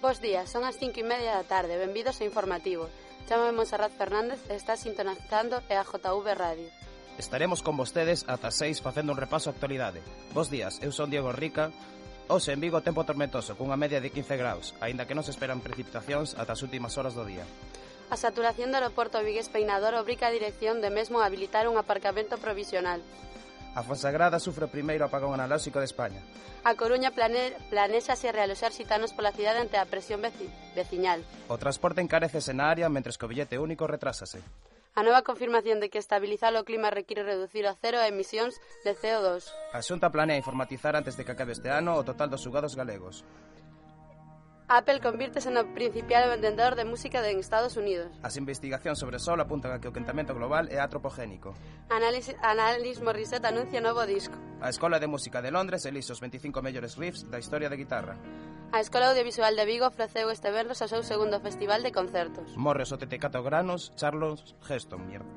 Bos días, son as 5:30 da tarde, benvidos ao informativo. Chámame Monserrat Fernández e está sintonizando EAJV Radio. Estaremos con vostedes ata 6 facendo un repaso á actualidade. Bos días, eu son Diego Rica. Hoxe en Vigo tempo tormentoso, cunha media de 15 graus, aínda que non se esperan precipitacións ata as últimas horas do día. A saturación do aeroporto Vigués Peinador obriga a dirección de mesmo a habilitar un aparcamento provisional. A Fonsagrada sufre o primeiro apagón analóxico de España. A Coruña planéxase realoxar xitanos pola cidade ante a presión veciñal. O transporte encarécese na área, mentres que o billete único retrásase. A nova confirmación de que estabilizar o clima require reducir a cero a emisións de CO2. A Xunta planea informatizar antes de que acabe este ano o total dos xugados galegos. Apple convírtese no principal vendedor de música en Estados Unidos. As investigacións sobre o Sol apuntan a que o quentamento global é antropogénico. Alanis Morissette anuncia novo disco. A Escola de Música de Londres elixe os 25 mellores riffs da historia da guitarra. A Escola Audiovisual de Vigo ofreceu este venres o seu segundo festival de concertos. Morre os 74 granos Charles Heston, mierda.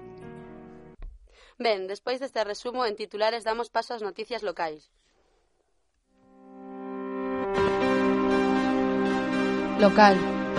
Ben, despois deste resumo, en titulares damos paso ás noticias locais. Local.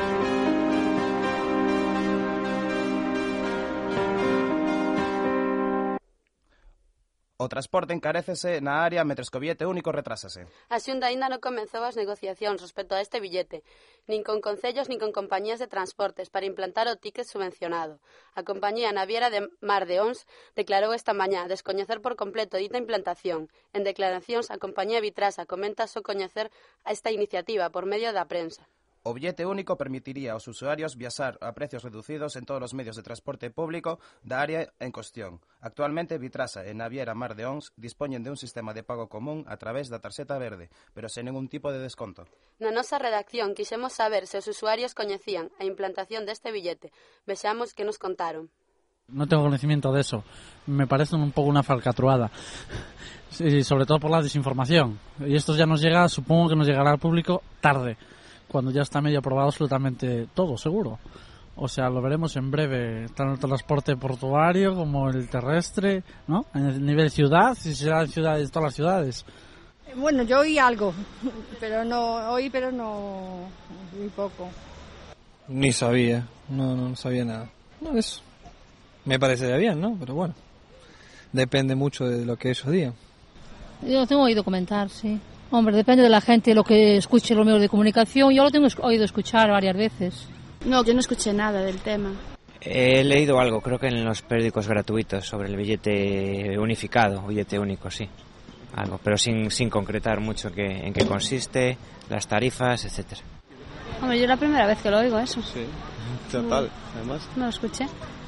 O transporte encarécese na área mentres que o billete único retrásase. A Xunta aínda non comezou as negociacións respecto a este billete, nin con concellos nin con compañías de transportes para implantar o ticket subvencionado. A compañía naviera de Mar de Ons declarou esta mañá descoñecer por completo dita implantación. En declaracións, a compañía Vitrasa comenta só coñecer esta iniciativa por medio da prensa. O billete único permitiría aos usuarios viaxar a precios reducidos en todos os medios de transporte público da área en cuestión. Actualmente, Vitrasa e Naviera Mar de Ons dispoñen de un sistema de pago común a través da tarxeta verde, pero sen ningún tipo de desconto. Na nosa redacción quixemos saber se os usuarios coñecían a implantación deste billete. Vexamos que nos contaron. No tengo conocimiento de eso. Me parece un poco una falcatruada. Sí, sobre todo por la desinformación. Y esto ya nos llega, supongo que nos llegará al público tarde, cuando ya está medio aprobado absolutamente todo, seguro. O sea, lo veremos en breve, tanto el transporte portuario como el terrestre, ¿no? En el nivel ciudad, si será en ciudades, todas las ciudades. Bueno, yo oí algo, pero no muy poco. Ni sabía, no sabía nada. No, eso me parecería bien, ¿no? Pero bueno, depende mucho de lo que ellos digan. Yo lo tengo oído comentar, sí. Hombre, depende de la gente, lo que escuche los medios de comunicación. Yo lo tengo oído escuchar varias veces. No, yo no escuché nada del tema. He leído algo, creo que en los periódicos gratuitos, sobre el billete unificado, billete único, sí. Algo, pero sin concretar mucho en qué consiste, las tarifas, etcétera. Hombre, yo es la primera vez que lo oigo eso. Sí, total, además. No lo escuché.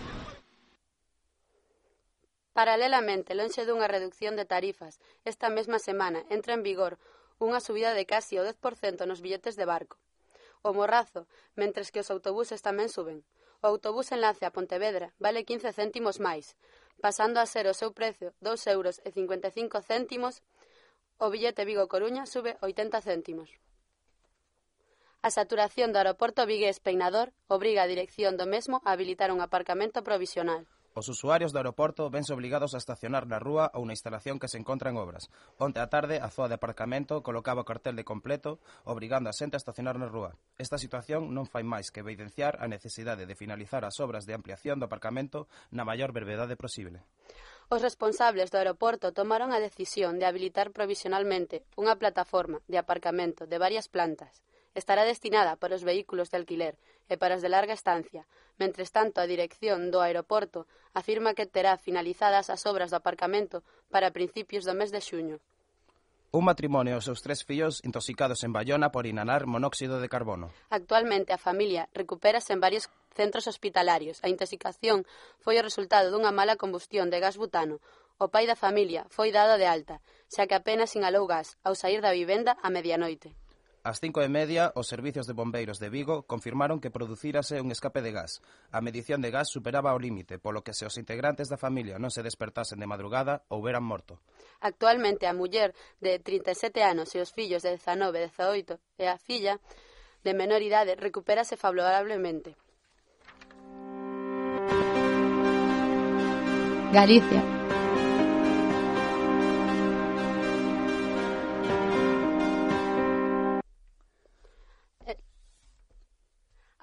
Paralelamente, lonxe dunha reducción de tarifas, esta mesma semana entra en vigor unha subida de casi o 10% nos billetes de barco. O morrazo, mentres que os autobuses tamén suben. O autobús enlace a Pontevedra vale 15 céntimos máis, pasando a ser o seu precio 2,55 €, o billete Vigo-Coruña sube 80 céntimos. A saturación do aeroporto Vigués Peinador obriga a dirección do mesmo a habilitar un aparcamento provisional. Os usuarios do aeroporto vense obligados a estacionar na rúa ou na instalación que se encontra en obras. Onte á tarde, a zoa de aparcamento colocaba o cartel de completo, obrigando a xente a estacionar na rúa. Esta situación non fai máis que evidenciar a necesidade de finalizar as obras de ampliación do aparcamento na maior brevedade posible. Os responsables do aeroporto tomaron a decisión de habilitar provisionalmente unha plataforma de aparcamento de varias plantas. Estará destinada para os vehículos de alquiler e para os de larga estancia. Mentres tanto, a dirección do aeroporto afirma que terá finalizadas as obras do aparcamento para principios do mes de xuño. Un matrimonio e os seus 3 fillos intoxicados en Baiona por inhalar monóxido de carbono. Actualmente a familia recupérase en varios centros hospitalarios. A intoxicación foi o resultado dunha mala combustión de gas butano. O pai da familia foi dado de alta, xa que apenas inhalou gas ao saír da vivenda a medianoite. Ás 5:30, os servicios de bombeiros de Vigo confirmaron que producírase un escape de gas. A medición de gas superaba o límite, polo que se os integrantes da familia non se despertasen de madrugada, houberan morto. Actualmente, a muller de 37 anos e os fillos de 19, 18 e a filla de menor idade recupérase favorablemente. Galicia.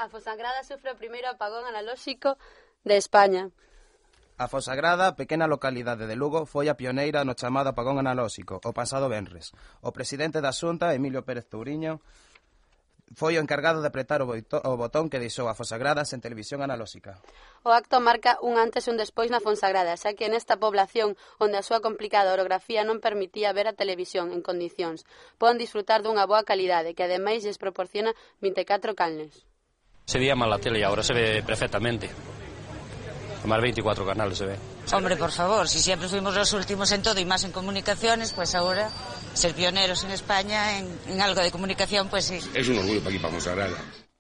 A Fonsagrada sufre o primeiro apagón analóxico de España. A Fonsagrada, pequena localidade de Lugo, foi a pioneira no chamado apagón analóxico o pasado venres. O presidente da Xunta, Emilio Pérez Touriño, foi o encargado de apretar o botón que deixou a Fonsagrada sen televisión analóxica. O acto marca un antes e un despois na Fonsagrada, xa que nesta población, onde a súa complicada orografía non permitía ver a televisión en condicións, poden disfrutar dunha boa calidade que ademais lles proporciona 24 canles. Se veía mal la tele y ahora se ve perfectamente. Más 24 canales se ve. Hombre, por favor, si siempre fuimos los últimos en todo y más en comunicaciones, pues ahora ser pioneros en España en algo de comunicación, pues sí. Es un orgullo para aquí, para Fonsagrada.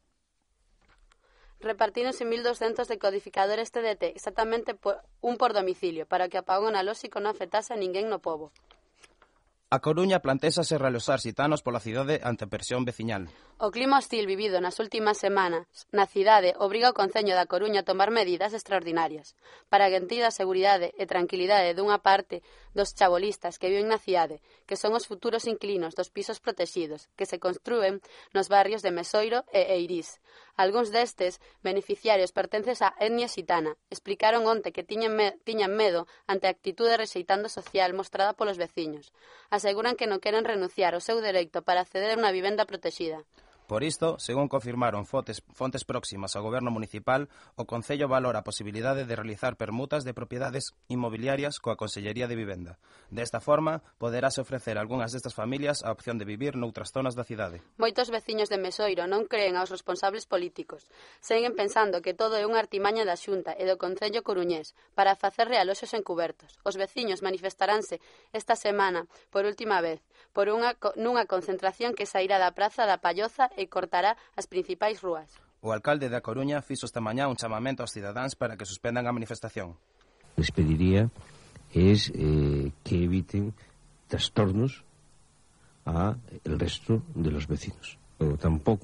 Repartíronse 1.200 decodificadores TDT, exactamente un por domicilio, para que o apagón analóxico non afectase a ninguén no pobo. A Coruña plantésase realizar xitanos pola cidade ante a presión veciñal. O clima hostil vivido nas últimas semanas na cidade obriga o Concello da Coruña a tomar medidas extraordinarias para garantir a seguridade e tranquilidade dunha parte dos chabolistas que viven na cidade, que son os futuros inquilinos dos pisos protexidos, que se construen nos barrios de Mesoiro e Eirís. Algúns destes beneficiarios pertences á etnia xitana. Explicaron onte que tiñan medo ante a actitude rexeitando social mostrada polos veciños. Aseguran que non queren renunciar ao seu dereito para acceder a unha vivenda protexida. Por isto, según confirmaron fontes próximas ao goberno municipal, o Concello valora a posibilidade de realizar permutas de propiedades inmobiliarias coa Consellería de Vivenda. Desta forma, poderase ofrecer a algunhas destas familias a opción de vivir noutras zonas da cidade. Moitos veciños de Mesoiro non creen aos responsables políticos. Seguen pensando que todo é unha artimaña da Xunta e do Concello coruñés para facer realoxos encubertos. Os veciños manifestaránse esta semana, por última vez, nunha concentración que sairá da Praza da Palloza e cortará as principais rúas. O alcalde da Coruña fixo esta mañá un chamamento aos cidadáns para que suspendan a manifestación. Les pediría es que eviten trastornos a el resto de los vecinos. Pero tampoco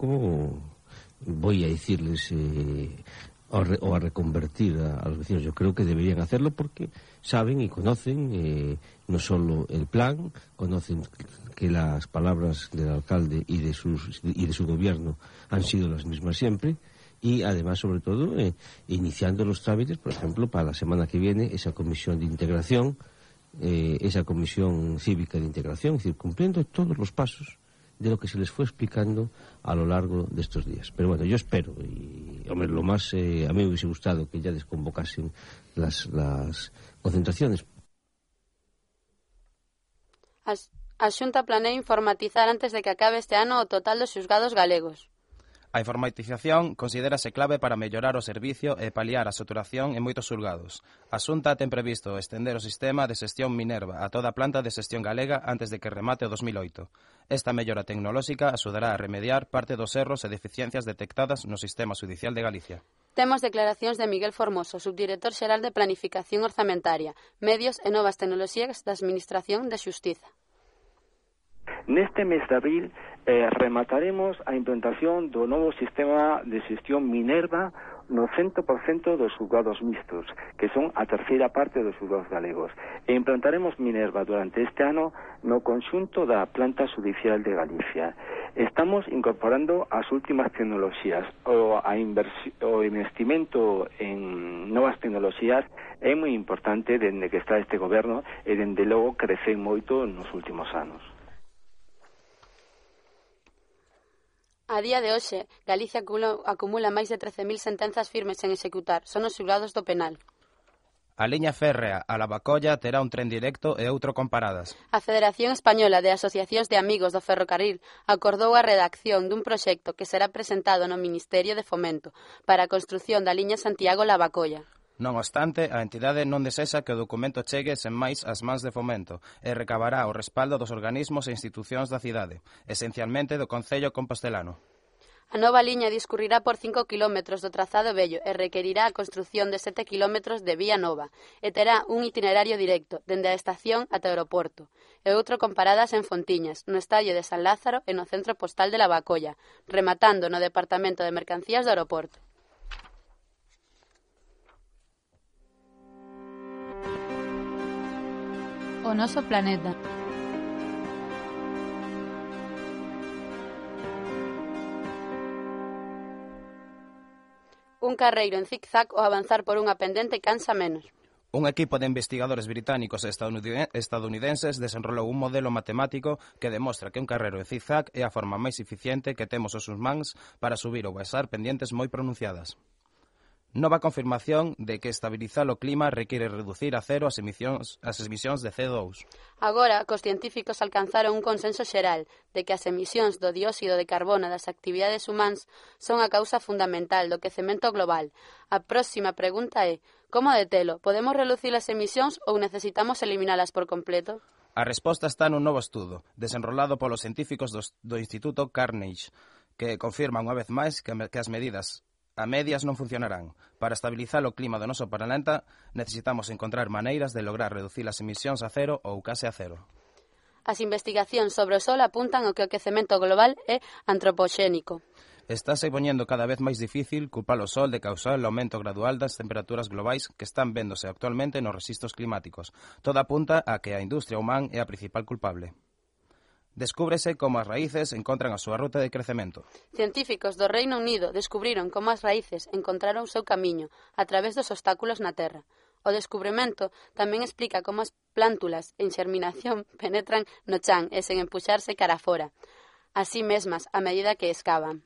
voy a decirles o a reconvertir a los vecinos. Yo creo que deberían hacerlo porque saben y conocen no solo el plan, conocen que las palabras del alcalde y de su gobierno han sido las mismas siempre, y además, sobre todo, iniciando los trámites, por ejemplo, para la semana que viene, esa comisión de integración, esa comisión cívica de integración, es decir, cumpliendo todos los pasos de lo que se les fue explicando a lo largo de estos días. Pero bueno, yo espero, y hombre, lo más, a mí me hubiese gustado que ya desconvocasen las concentraciones. A Xunta planea informatizar antes de que acabe este ano o total dos xuzgados galegos. A informatización considérase clave para mellorar o servicio e paliar a saturación en moitos xulgados. A Xunta ten previsto estender o sistema de xestión Minerva a toda a planta de xestión galega antes de que remate o 2008. Esta mellora tecnolóxica axudará a remediar parte dos erros e deficiencias detectadas no sistema judicial de Galicia. Temos declaracións de Miguel Formoso, subdirector xeral de Planificación Orzamentaria, Medios e Novas Tecnoloxías da Administración de Xustiza. Neste mes de abril remataremos a implantación do novo sistema de xestión Minerva no 100% dos xulgados mixtos, que son a terceira parte dos xulgados galegos. E implantaremos Minerva durante este ano no conxunto da planta judicial de Galicia. Estamos incorporando as últimas tecnoloxías. O investimento en novas tecnoloxías é moi importante dende que está este goberno e dende logo crece moito nos últimos anos. A día de hoxe, Galicia acumula máis de 13.000 sentenzas firmes en executar. Son os xulgados do penal. A liña férrea a Lavacolla terá un tren directo e outro con paradas. A Federación Española de Asociacións de Amigos do Ferrocarril acordou a redacción dun proxecto que será presentado no Ministerio de Fomento para a construción da liña Santiago-Lavacolla. Non obstante, a entidade non desexa que o documento chegue sen máis ás mans de Fomento e recabará o respaldo dos organismos e institucións da cidade, esencialmente do Concello compostelano. A nova liña discurrirá por 5 km do trazado vello e requerirá a construción de 7 km de vía nova e terá un itinerario directo dende a estación ata o aeroporto e outro con paradas en Fontiñas, no estadio de San Lázaro e no centro postal de Lavacolla, rematando no departamento de mercancías do aeroporto. O noso planeta. Un carreiro en zig-zag ao avanzar por unha pendente cansa menos. Un equipo de investigadores británicos e estadounidenses desenrolou un modelo matemático que demostra que un carreiro en zig-zag é a forma máis eficiente que temos os humanos para subir ou baixar pendientes moi pronunciadas. Nova confirmación de que estabilizar o clima require reducir a cero as emisións de CO2. Agora, cos científicos alcanzaron un consenso xeral de que as emisións do dióxido de carbono das actividades humans son a causa fundamental do quecemento global. A próxima pregunta é: como detelo? Podemos reducir as emisións ou necesitamos eliminalas por completo? A resposta está nun novo estudo, desenrolado polos científicos do Instituto Carnegie, que confirman unha vez máis que as medidas a medias non funcionarán. Para estabilizar o clima do noso planeta, necesitamos encontrar maneiras de lograr reducir as emisións a cero ou case a cero. As investigacións sobre o Sol apuntan ao que o quecemento global é antropoxénico. Estáse poñendo cada vez máis difícil culpar o Sol de causar o aumento gradual das temperaturas globais que están véndose actualmente nos rexistros climáticos. Todo apunta a que a industria humana é a principal culpable. Descúbrese como as raíces encontran a súa ruta de crecemento. Científicos do Reino Unido descubriron como as raíces encontraron o seu camiño a través dos obstáculos na Terra. O descubrimento tamén explica como as plántulas en xerminación penetran no chan e sen empuxarse cara fora, así mesmas a medida que escavan.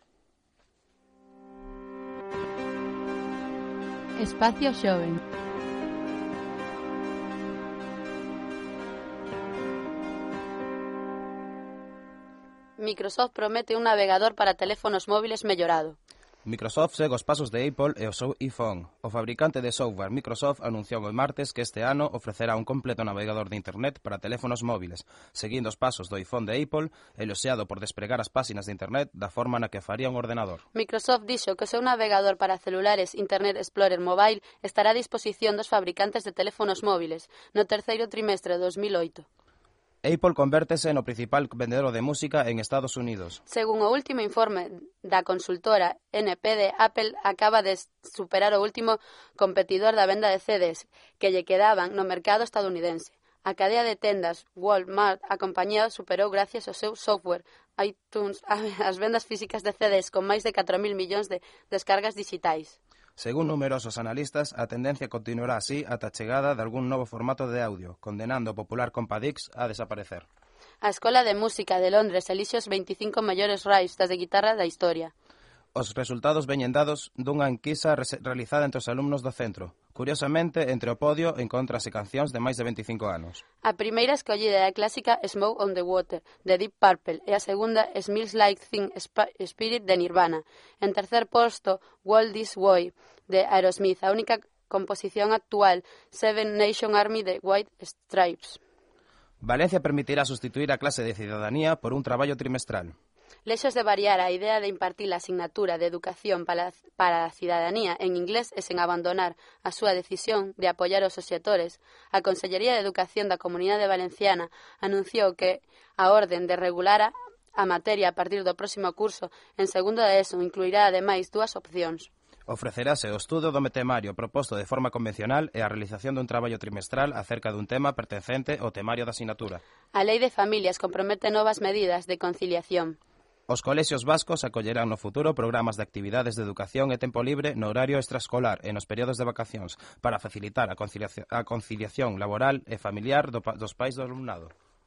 Espacio Xoven. Microsoft promete un navegador para teléfonos móviles mellorado. Microsoft segue os pasos de Apple e o seu iPhone. O fabricante de software Microsoft anunciou o martes que este ano ofrecerá un completo navegador de Internet para teléfonos móviles, seguindo os pasos do iPhone de Apple, eloxeado por despregar as páxinas de Internet da forma na que faría un ordenador. Microsoft dixo que o seu navegador para celulares Internet Explorer Mobile estará a disposición dos fabricantes de teléfonos móviles no terceiro trimestre de 2008. Apple convértese no principal vendedor de música en Estados Unidos. Según o último informe da consultora NPD, Apple acaba de superar o último competidor da venda de CDs que lle quedaban no mercado estadounidense. A cadea de tendas Walmart, a compañía superou gracias ao seu software iTunes as vendas físicas de CDs con máis de 4.000 millóns de descargas digitais. Según numerosos analistas, a tendencia continuará así ata a chegada de algún novo formato de audio, condenando o popular Compadix a desaparecer. A Escola de Música de Londres elixe os 25 mellores raístas de guitarra da historia. Os resultados veñen dados dunha enquisa realizada entre os alumnos do centro. Curiosamente, entre o podio encontrase cancións de máis de 25 anos. A primeira escollida é a clásica Smoke on the Water, de Deep Purple, e a segunda Smells Like Teen Spirit, de Nirvana. En tercer posto, Walk This Way, de Aerosmith, a única composición actual, Seven Nation Army, de White Stripes. Valencia permitirá sustituir a clase de cidadanía por un traballo trimestral. Lexos de variar a idea de impartir a asignatura de educación para a cidadanía en inglés e sen abandonar a súa decisión de apoiar os obxectores, a Consellería de Educación da Comunidade Valenciana anunciou que a orden de regular a materia a partir do próximo curso en segundo de ESO incluirá ademais dúas opcións. Ofrecerase o estudo do temario proposto de forma convencional e a realización dun traballo trimestral acerca dun tema pertencente ao temario da asignatura. A Lei de Familias compromete novas medidas de conciliación. Os colexios vascos acollerán no futuro programas de actividades de educación e tempo libre no horario extraescolar e nos períodos de vacacións para facilitar a conciliación laboral e familiar dos pais do alumnado.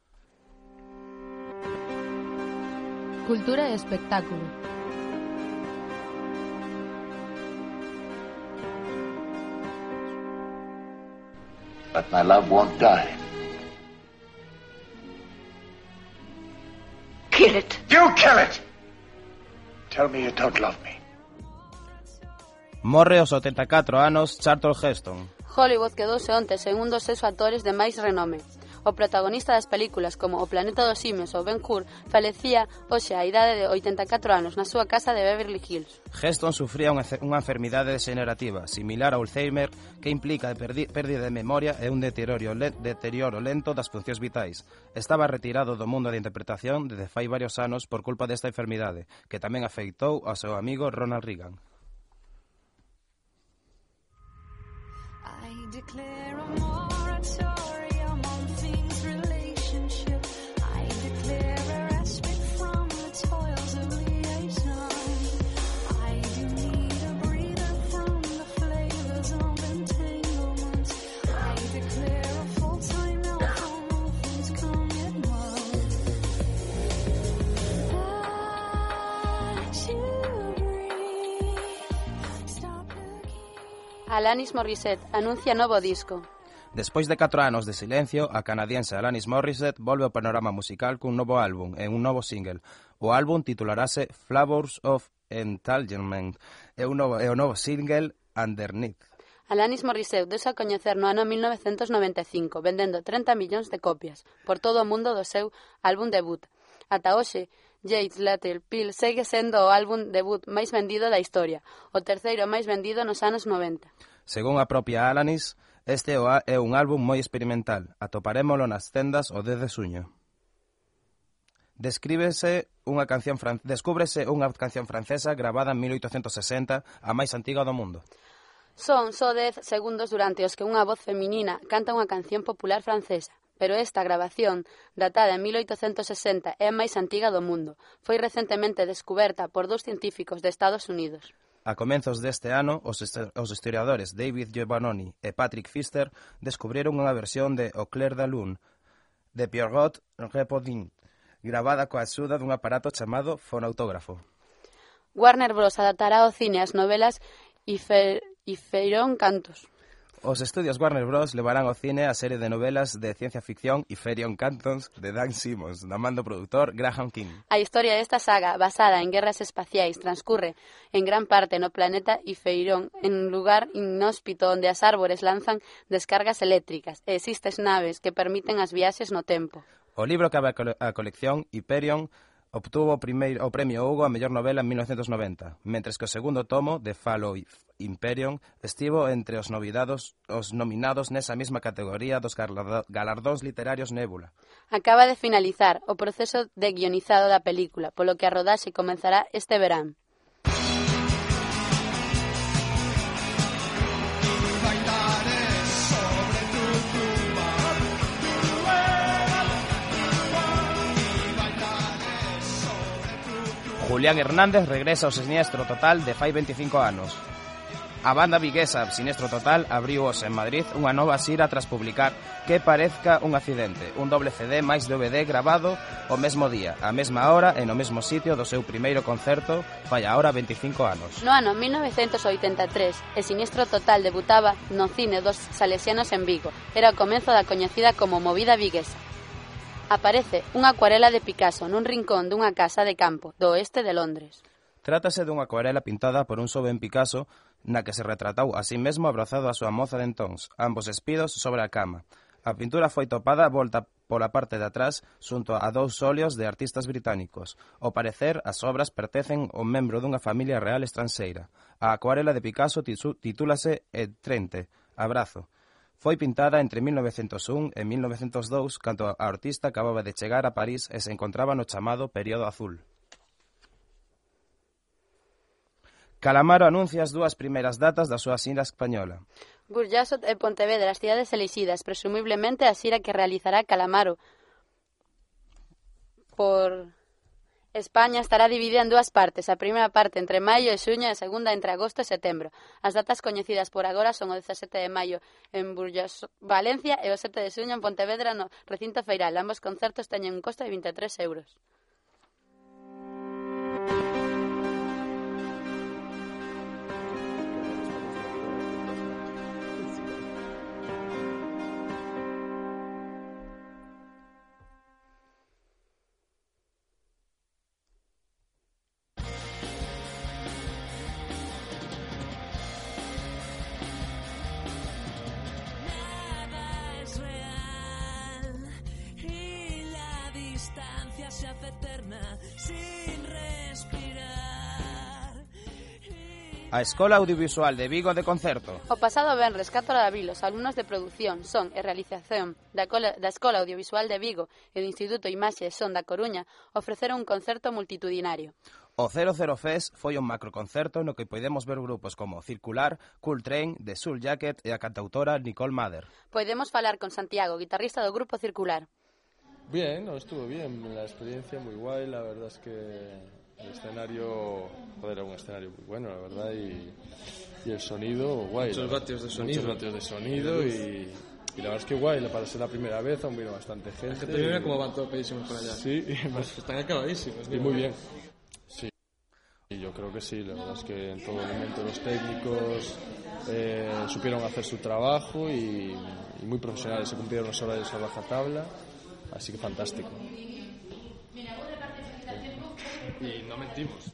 Cultura e espectáculo. But my love won't die. Kill it. You kill it! Tell me you don't love me. Morre aos 84 anos Charlton Heston. Hollywood quedouse onte sen un dos seus actores de máis renome. O protagonista das películas como O planeta dos simios ou Ben-Hur falecía hoxe a idade de 84 anos na súa casa de Beverly Hills. Heston sufría unha enfermidade degenerativa similar ao Alzheimer que implica pérdida de memoria e un deterioro lento das funcións vitais. Estaba retirado do mundo da interpretación desde fai varios anos por culpa desta enfermidade, que tamén afectou ao seu amigo Ronald Reagan. I declare a moratorium on things relationship. I declare a respite from the toils of liaison. I do need a breather from Alanis Morissette anuncia novo disco. Despois de 4 anos de silencio, a canadiense Alanis Morissette volve ao panorama musical cun novo álbum e un novo single. O álbum titularase Flavors of Entanglement e o novo single Underneath. Alanis Morissette deuse a coñecer no ano 1995, vendendo 30 millóns de copias por todo o mundo do seu álbum debut. Ata hoxe, Jade's Little Pill segue sendo o álbum debut máis vendido da historia, o terceiro máis vendido nos anos 90. Según a propia Alanis, este é un álbum moi experimental. Atoparémolo nas tendas o 10 de xuño. Descúbrese unha canción francesa gravada en 1860, a máis antiga do mundo. Son só 10 segundos durante os que unha voz feminina canta unha canción popular francesa, pero esta grabación, datada en 1860, é a máis antiga do mundo. Foi recentemente descuberta por 2 científicos de Estados Unidos. A comenzos deste ano, os historiadores David Giovannoni e Patrick Pfister descubriron unha versión de O Clair de Lune, de Pierrot Repaudin, gravada coa axuda dun aparato chamado fonautógrafo. Warner Bros. Adaptará ao cine as novelas Hyperion Cantos. Os estudios Warner Bros. Levarán ao cine a serie de novelas de ciencia ficción Hyperion Cantons de Dan Simmons, da man do produtor Graham King. A historia desta saga, basada en guerras espaciais, transcurre en gran parte no planeta Hyperion, en un lugar inhóspito onde as árbores lanzan descargas eléctricas e existes naves que permiten as viaxes no tempo. O libro que abre a colección Hyperion obtuvo o premio Hugo a mellor novela en 1990, mentres que o segundo tomo, de Fall of Hyperion, estivo entre os nominados nesa mesma categoría dos galardóns literarios Nébula. Acaba de finalizar o proceso de guionizado da película, polo que a rodaxe comenzará este verán. Julián Hernández regresa ao Siniestro Total de fai 25 anos. A banda viguesa Siniestro Total abriu hoxe en Madrid unha nova xira tras publicar Que parezca un accidente, un doble CD máis DVD grabado o mesmo día, a mesma hora e no mesmo sitio do seu primeiro concerto fai agora 25 anos. No ano 1983, el Siniestro Total debutaba no cine dos Salesianos en Vigo. Era o comezo da coñecida como Movida Viguesa. Aparece unha acuarela de Picasso nun rincón dunha casa de campo do oeste de Londres. Trátase dunha acuarela pintada por un xoven Picasso na que se retratou a sí mesmo abrazado a súa moza de entóns, ambos espidos sobre a cama. A pintura foi topada volta pola parte de atrás xunto a 2 óleos de artistas británicos. Ao parecer, as obras pertencen ao membro dunha familia real estranxeira. A acuarela de Picasso titúlase El Trente, Abrazo. Foi pintada entre 1901 e 1902, cando a artista acababa de chegar a París e se encontraba no chamado Período Azul. Calamaro anuncia as 2 primeiras datas da súa xira española. Burjasot e Pontevedra, as cidades elixidas, presumiblemente a xira que realizará Calamaro por España estará dividida en 2 partes, a primeira parte entre maio e xuño e a segunda entre agosto e setembro. As datas coñecidas por agora son o 17 de maio en Burjasot, Valencia, e o 7 de xuño en Pontevedra no recinto feiral. Ambos concertos teñen un costo de 23 euros. Se hace eterna sin respirar. A Escola Audiovisual de Vigo de concerto. O pasado venres 4 de abril, os alumnos de produción, son e realización da Escola Audiovisual de Vigo e do Instituto Imaxe e Son da Coruña ofreceron un concerto multitudinario. O 00 Fest foi un macroconcerto no que podemos ver grupos como Circular, Cool Train, The Soul Jacket e a cantautora Nicole Mather. Podemos falar con Santiago, guitarrista do grupo Circular. Bien, no, estuvo bien, la experiencia muy guay, la verdad es que el escenario, era un escenario muy bueno, la verdad, y el sonido, guay. Muchos vatios de sonido. Y la verdad es que guay, para ser la primera vez aún vino bastante gente. Mira cómo van todos pedísimos por allá. Sí, pues están acabadísimos. Y muy bien. Sí. Y yo creo que sí, la verdad es que en todo momento los técnicos supieron hacer su trabajo y muy profesionales, se cumplieron los horarios a rajatabla, así que fantástico. Y no mentimos.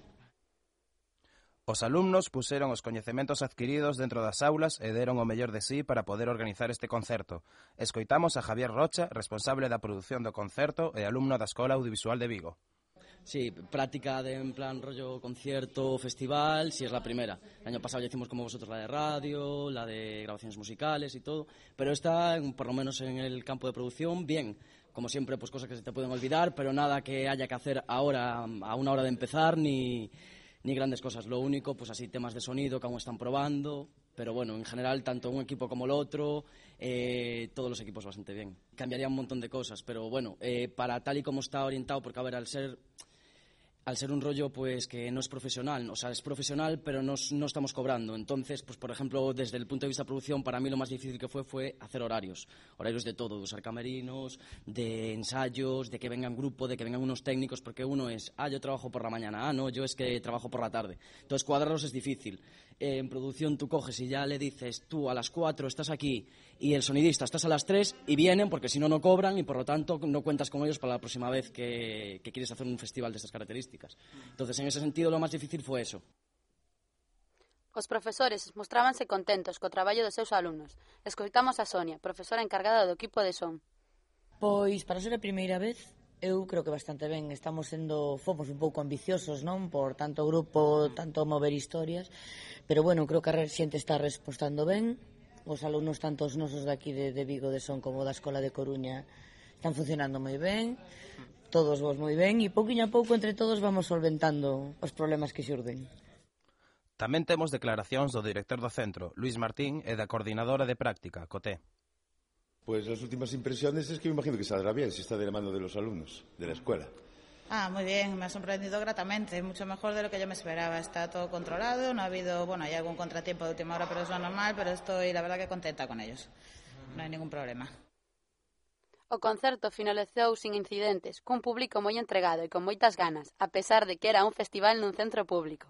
Os alumnos puseron os coñecementos adquiridos dentro das aulas e deron o mellor de sí para poder organizar este concerto. Escoitamos a Javier Rocha, responsable da produción do concerto e alumno da Escola Audiovisual de Vigo. Sí, práctica de en plan rollo concierto, festival, sí es la primera. El año pasado ya hicimos como vosotros la de radio, la de grabaciones musicales y todo, pero esta, por lo menos en el campo de producción, bien. Como siempre, pues cosas que se te pueden olvidar, pero nada que haya que hacer ahora, a una hora de empezar, ni grandes cosas. Lo único, pues así, temas de sonido que aún están probando, pero bueno, en general, tanto un equipo como el otro, todos los equipos bastante bien. Cambiaría un montón de cosas, pero bueno, para tal y como está orientado, porque a ver, al ser un rollo pues que no es profesional, o sea, es profesional pero no estamos cobrando, entonces pues por ejemplo desde el punto de vista de producción para mí lo más difícil que fue hacer horarios de todo, de usar camerinos, de ensayos, de que vengan grupo, de que vengan unos técnicos, porque uno es, yo trabajo por la mañana, no, yo es que trabajo por la tarde, entonces cuadrarlos es difícil. En producción tú coges y ya le dices, tú a las 4 estás aquí y el sonidista estás a las 3 y vienen porque si no, no cobran y por lo tanto no cuentas con ellos para la próxima vez que quieres hacer un festival de estas características. Entonces, en ese sentido, lo más difícil fue eso. Os profesores mostrábanse contentos co traballo dos seus alumnos. Escoitamos a Sonia, profesora encargada do equipo de son. Pois, para ser a primeira vez, eu creo que bastante ben. Fomos un pouco ambiciosos, non? Por tanto grupo, tanto mover historias. Pero, bueno, creo que a xente está respostando ben. Os alumnos, tanto os nosos daqui de Vigo de Son como da Escola de Coruña, están funcionando moi ben. Todos vos moi ben. E pouquiño a pouco, entre todos, vamos solventando os problemas que xurden. Tamén temos declaracións do director do centro, Luis Martín, e da coordinadora de práctica, Coté. Pues las últimas impresiones es que me imagino que saldrá bien si está de la mano de los alumnos, de la escuela. Muy bien, me ha sorprendido gratamente, mucho mejor de lo que yo me esperaba. Está todo controlado, no ha habido, hay algún contratiempo de última hora, pero es lo normal, pero estoy, la verdad, que contenta con ellos. No hay ningún problema. O concerto finalizou sin incidentes, cun público moi entregado e con moitas ganas, a pesar de que era un festival nun centro público.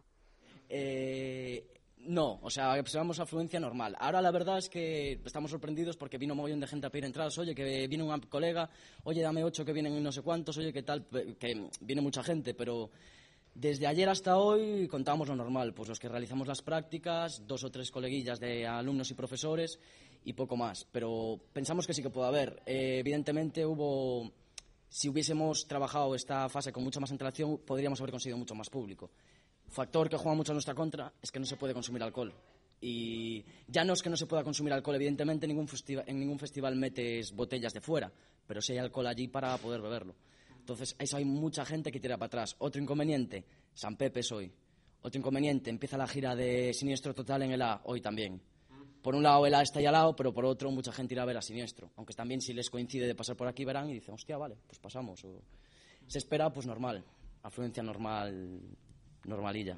No, o sea, observamos afluencia normal. Ahora la verdad es que estamos sorprendidos porque vino un mogollón de gente a pedir entradas. Oye, que viene un colega, oye, dame 8 que vienen no sé cuántos, oye, qué tal, que viene mucha gente, pero desde ayer hasta hoy contábamos lo normal, pues los que realizamos las prácticas, 2 o 3 coleguillas de alumnos y profesores y poco más, pero pensamos que sí que puede haber. Evidentemente si hubiésemos trabajado esta fase con mucha más antelación, podríamos haber conseguido mucho más público. Factor que juega mucho a nuestra contra es que no se puede consumir alcohol. Y ya no es que no se pueda consumir alcohol, evidentemente en ningún festival metes botellas de fuera, pero sí hay alcohol allí para poder beberlo. Entonces, eso hay mucha gente que tira para atrás. Otro inconveniente, San Pepe es hoy. Otro inconveniente, empieza la gira de Siniestro Total en el A, hoy también. Por un lado el A está ahí al lado, pero por otro mucha gente irá a ver a Siniestro. Aunque también si les coincide de pasar por aquí verán y dicen, hostia, vale, pues pasamos. O se espera, pues normal, afluencia normal, normalilla.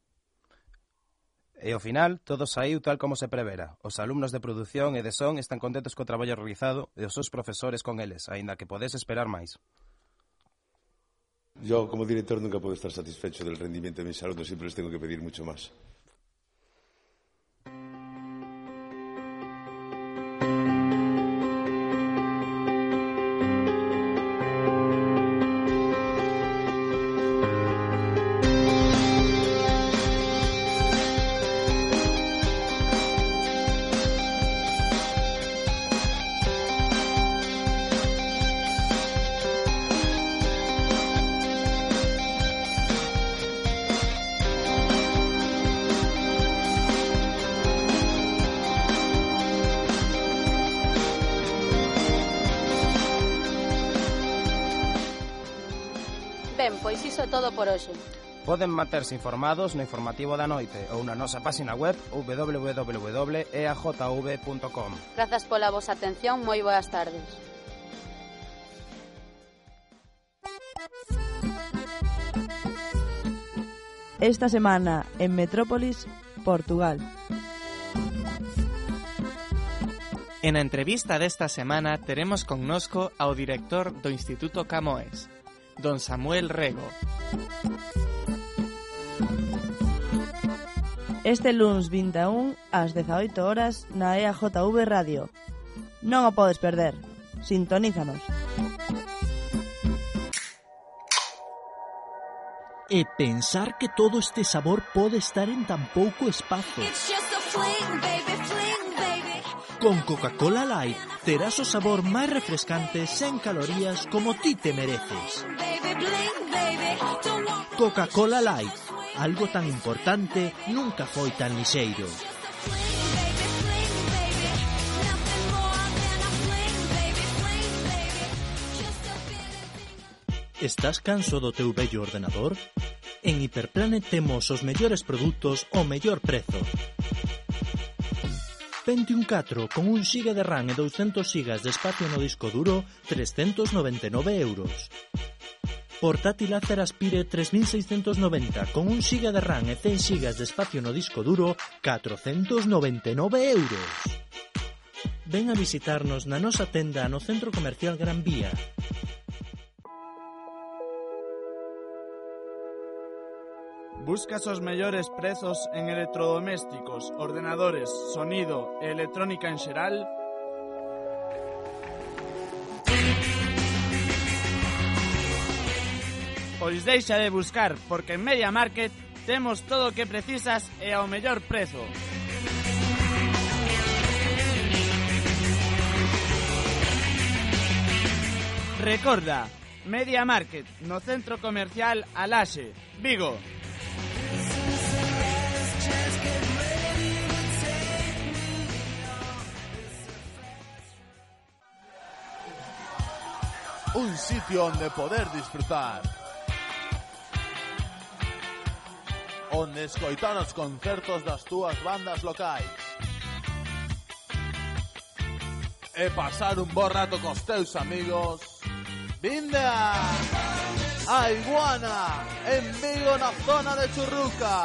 E ao final, todo saiu tal como se prevera. Os alumnos de produción e de son están contentos co traballo realizado e os seus profesores con eles, aínda que podes esperar máis. Yo, como director, nunca puedo estar satisfecho del rendimiento de mis alumnos, siempre les tengo que pedir mucho más. Pois iso é todo por hoxe. Poden manterse informados no informativo da noite ou na nosa página web www.eajv.com. Grazas pola vosa atención, moi boas tardes. Esta semana en Metrópolis, Portugal. En a entrevista desta semana teremos connosco ao director do Instituto Camoes, don Samuel Rego. este luns 21 ás 18 horas na EAJV Radio. Non o podes perder. Sintonízanos. E pensar que todo este sabor pode estar en tan pouco espazo. Con Coca-Cola Light terás o sabor máis refrescante sen calorías como ti te mereces. Coca-Cola Light, algo tan importante nunca foi tan lixeiro. Estás canso do teu vello ordenador? En Hiperplanet temos os mellores produtos ao mellor prezo. Pentium 4 con 1 GB de RAM e 200 GB de espacio no disco duro, 399 euros. Portátil Acer Aspire 3690 con 1 GB de RAM e 100 GB de espacio no disco duro, 499 euros. Ven a visitarnos na nosa tenda no Centro Comercial Gran Vía. Buscas os mellores prezos en electrodomésticos, ordenadores, sonido e electrónica en xeral? Pois deixa de buscar, porque en Media Market temos todo o que precisas e ao mellor prezo. Recorda, Media Market, no Centro Comercial Alaxe, Vigo. Un sitio onde poder disfrutar, onde escoitar os concertos das túas bandas locais e pasar un bo rato cos teus amigos. Vinde a Iguana, en Vigo, na zona de Churruca.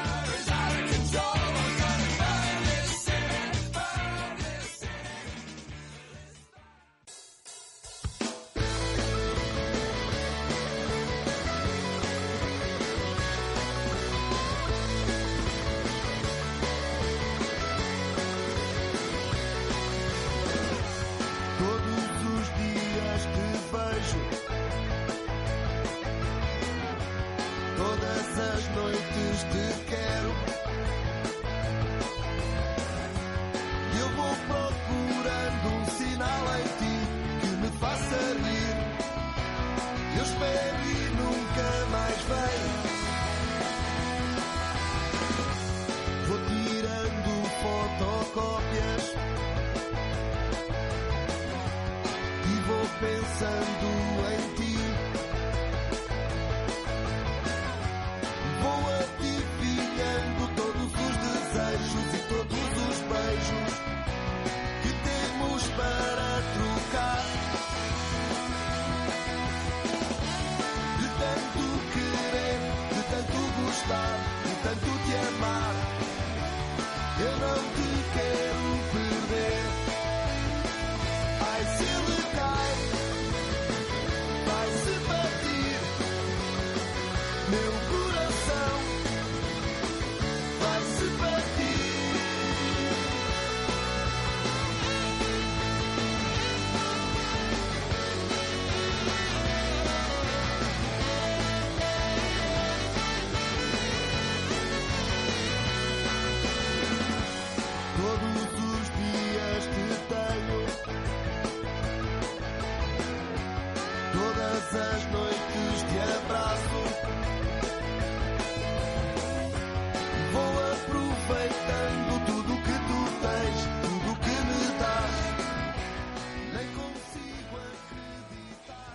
Pensando em ti, vou adivinhando todos os desejos e todos os beijos que temos para trocar. De tanto querer, de tanto gostar, de tanto te amar, eu não te quero perder. Ai, se ele cai, vai-se partir meu coração, vai-se partir. Todos os dias te tenho, todas as noites te abraço, vou aproveitando tudo que tu tens, tudo que me dás, nem consigo acreditar.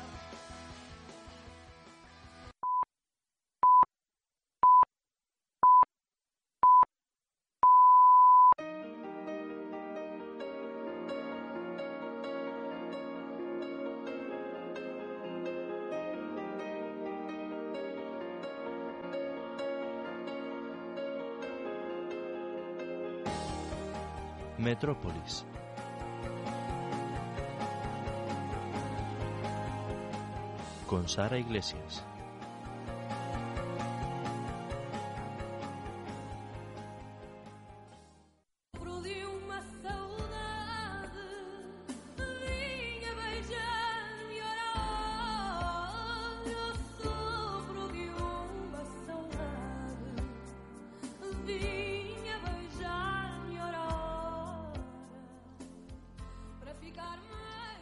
Metrópolis. Con Sara Iglesias.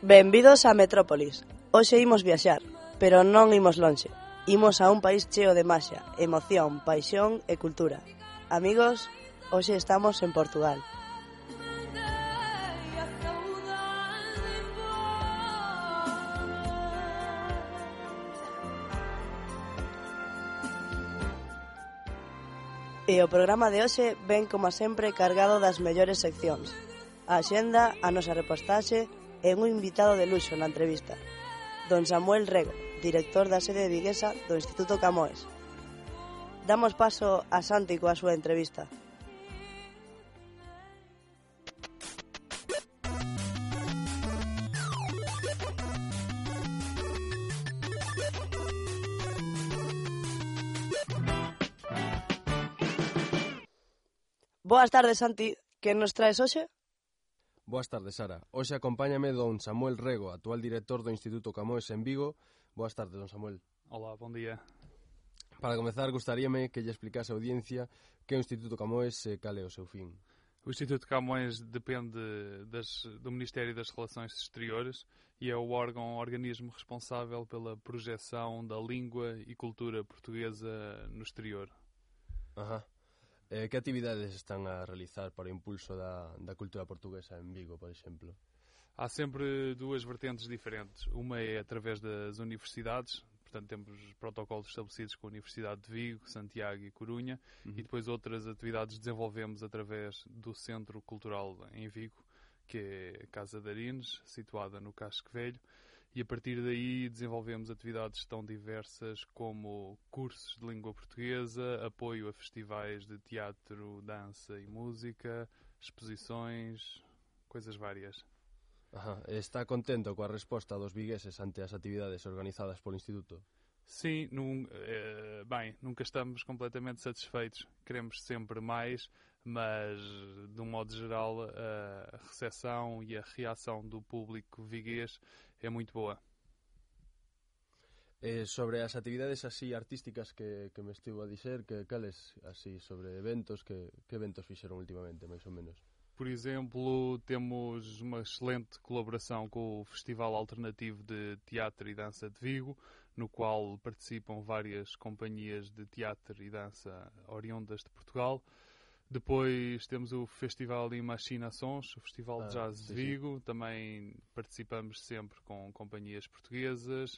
Benvidos a Metrópolis. Hoxe imos viaxar, pero non imos lonxe. Imos a un país cheo de maxia, emoción, paixón e cultura. Amigos, hoxe estamos en Portugal. E o programa de hoxe ven, como sempre, cargado das mellores seccións. A axenda, a nosa repostaxe e un invitado de luxo na entrevista. Don Samuel Rego, director da sede viguesa do Instituto Camões. Damos paso a Santi coa súa entrevista. Boas tardes, Santi. Que nos traes hoxe? Boas tardes, Sara. Hoxe acompáñame don Samuel Rego, actual director do Instituto Camões en Vigo. Boas tardes, don Samuel. Olá, bom día. Para comezar, gustaríame que lle explicase a audiencia que é o Instituto Camões e cal é o seu fin. O Instituto Camões depende do Ministério das Relações Exteriores e é o organismo responsável pela projeção da língua e cultura portuguesa no exterior. Ajá. Que actividades están a realizar para o impulso da cultura portuguesa en Vigo, por exemplo? Há sempre duas vertentes diferentes. Uma é através das universidades, portanto temos protocolos estabelecidos com a Universidade de Vigo, Santiago e Corunha, e depois outras atividades desenvolvemos através do Centro Cultural em Vigo, que é a Casa de Arines, situada no Casco Velho, e a partir daí desenvolvemos atividades tão diversas como cursos de língua portuguesa, apoio a festivais de teatro, dança e música, exposições, coisas várias. Ajá. Está contento coa resposta dos vigueses ante as actividades organizadas polo Instituto? Sim, nunca estamos completamente satisfeitos. Queremos sempre mais, mas, de um modo geral, a recepção e a reação do público viguês é muito boa. Sobre as actividades así artísticas que me estivo a dizer, cales así sobre eventos, que eventos fixeron ultimamente, máis ou menos? Por exemplo, temos uma excelente colaboração com o Festival Alternativo de Teatro e Dança de Vigo, no qual participam várias companhias de teatro e dança oriundas de Portugal. Depois temos o Festival Imaginações, o Festival de Jazz de Vigo. Sim. Também participamos sempre com companhias portuguesas.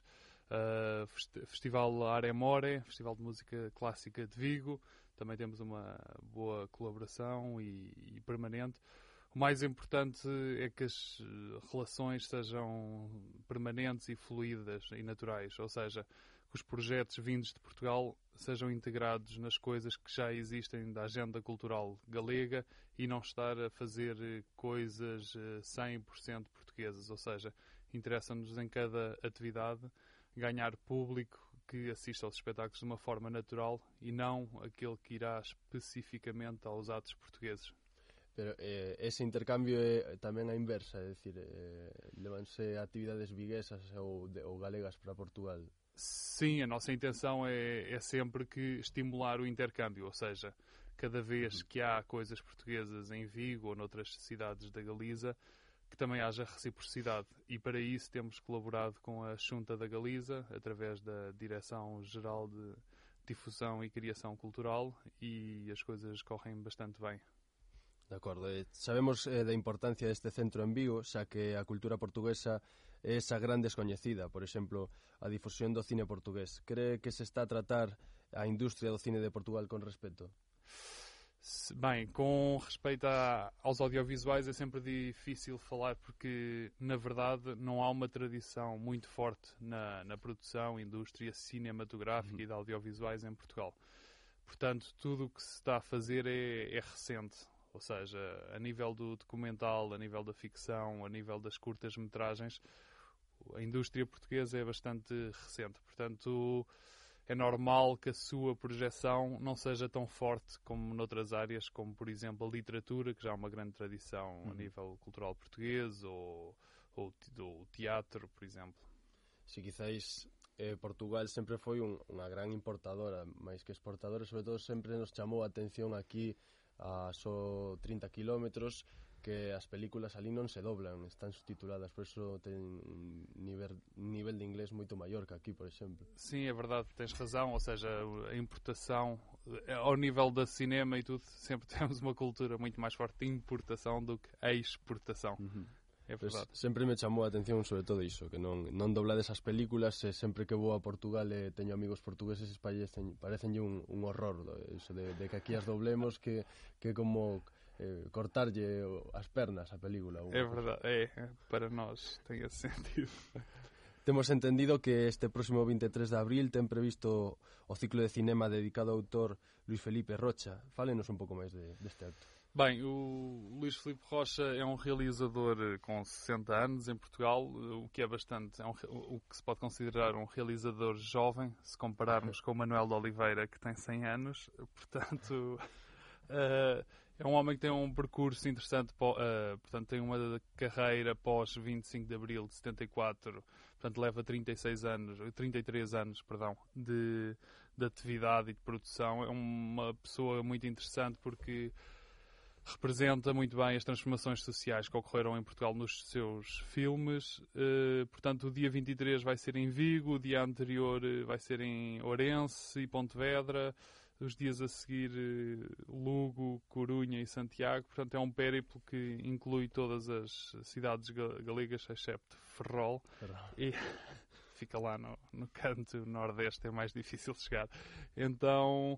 Festival Aremore, Festival de Música Clássica de Vigo. Também temos uma boa colaboração e permanente. O mais importante é que as relações sejam permanentes e fluídas e naturais, ou seja, que os projetos vindos de Portugal sejam integrados nas coisas que já existem da agenda cultural galega e não estar a fazer coisas 100% portuguesas, ou seja, interessa-nos em cada atividade ganhar público que assista aos espetáculos de uma forma natural e não aquele que irá especificamente aos atos portugueses. Pero ese intercambio é tamén a inversa, é dicir, levanse actividades viguesas ou galegas para Portugal? Sim, a nossa intenção é sempre que estimular o intercâmbio, ou seja, cada vez que há coisas portuguesas em Vigo ou noutras cidades da Galiza, que também haja reciprocidade. E para isso temos colaborado com a Xunta da Galiza, através da Direção-Geral de Difusão e Criação Cultural, e as coisas correm bastante bem. De acordo. Sabemos da importancia deste centro en Vigo, xa que a cultura portuguesa é esa gran descoñecida, por exemplo, a difusión do cine portugués. Cree que se está a tratar a industria do cine de Portugal con respeto? Bem, com respeito aos audiovisuais é sempre difícil falar porque, na verdade, não há uma tradição muito forte na produção, indústria cinematográfica e de audiovisuais em Portugal. Portanto, tudo o que se está a fazer é recente. Ou seja, a nível do documental, a nível da ficção, a nível das curtas-metragens, a indústria portuguesa é bastante recente. Portanto, é normal que a sua projeção não seja tão forte como noutras áreas, como, por exemplo, a literatura, que já há uma grande tradição a nível cultural português, ou do teatro, por exemplo. Se quizáis Portugal sempre foi unha gran importadora, máis que exportadora, sobre todo sempre nos chamou a atención aquí a só 30 kilómetros que as películas ali non se doblan, están subtituladas, por eso ten un nivel de inglés moito maior que aquí, por exemplo. Sim, é verdade, tens razão, ou seja, a importação, ao nível da cinema e tudo, sempre temos uma cultura muito mais forte de importação do que a exportação. É verdade. Pues, sempre me chamou a atención sobre todo iso, que non doblades as películas, e sempre que vou a Portugal e teño amigos portugueses, parecenlle un horror iso de que aquí as doblemos, que como cortarlle as pernas a película. É verdade, para nós ten esse sentido. Temos entendido que este próximo 23 de abril ten previsto o ciclo de cinema dedicado ao autor Luís Felipe Rocha. Fálenos un pouco máis deste acto. Bem, o Luís Filipe Rocha é um realizador com 60 anos em Portugal, o que é bastante, o que se pode considerar um realizador jovem, se compararmos com o Manuel de Oliveira, que tem 100 anos. Portanto, é um homem que tem um percurso interessante, portanto, tem uma carreira pós 25 de abril de 74, portanto, leva 33 anos, de atividade e de produção. É uma pessoa muito interessante porque representa muito bem as transformações sociais que ocorreram em Portugal nos seus filmes. Portanto, o dia 23 vai ser em Vigo, o dia anterior vai ser em Ourense e Pontevedra, os dias a seguir Lugo, Corunha e Santiago. Portanto, é um périplo que inclui todas as cidades galegas, excepto Ferrol. E fica lá no canto nordeste, é mais difícil chegar. Então,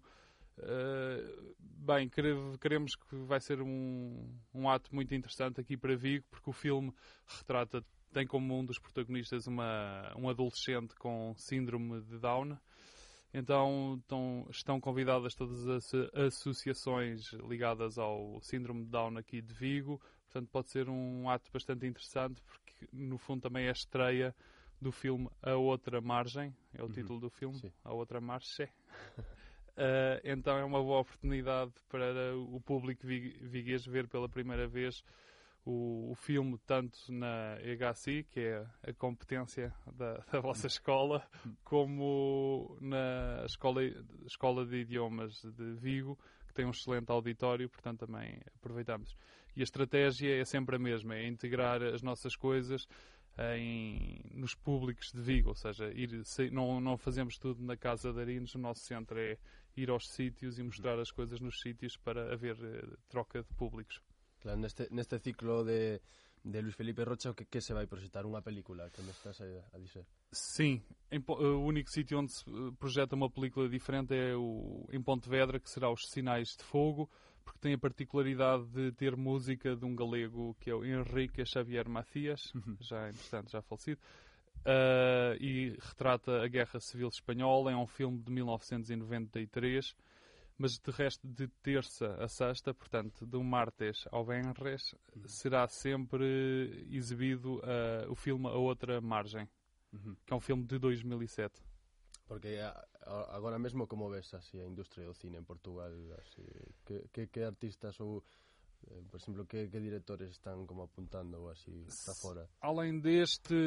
bem, queremos que vai ser um ato muito interessante aqui para Vigo, porque o filme tem como um dos protagonistas um adolescente com síndrome de Down. Então estão convidadas todas as associações ligadas ao síndrome de Down aqui de Vigo. Portanto, pode ser um ato bastante interessante, porque no fundo também é a estreia do filme A Outra Margem, é o título do filme, sim. A Outra Margem. Então é uma boa oportunidade para o público viguês ver pela primeira vez o filme, tanto na EHC, que é a competência da vossa escola, como na escola de Idiomas de Vigo, que tem um excelente auditório, portanto também aproveitamos. E a estratégia é sempre a mesma, é integrar as nossas coisas nos públicos de Vigo, ou seja, não fazemos tudo na Casa de Arinos. O nosso centro é ir aos sítios e mostrar as coisas nos sítios para haver troca de públicos. Claro, neste ciclo de Luís Felipe Rocha, o que se vai proxectar? Unha película, que me estás a dizer? Sim, o único sítio onde se projeta uma película diferente é em Pontevedra, que será Os Sinais de Fogo, porque tem a particularidade de ter música de um galego que é o Henrique Xavier Macias, já falecido, e retrata a Guerra Civil Espanhola. É um filme de 1993, mas de resto, de terça a sexta, portanto, do martes ao venres, será sempre exibido o filme A Outra Margem, que é um filme de 2007. Porque agora mesmo, como ves así a industria do cine en Portugal? Así, que artistas ou, por exemplo, que directores están como apuntando así para fora? Além deste,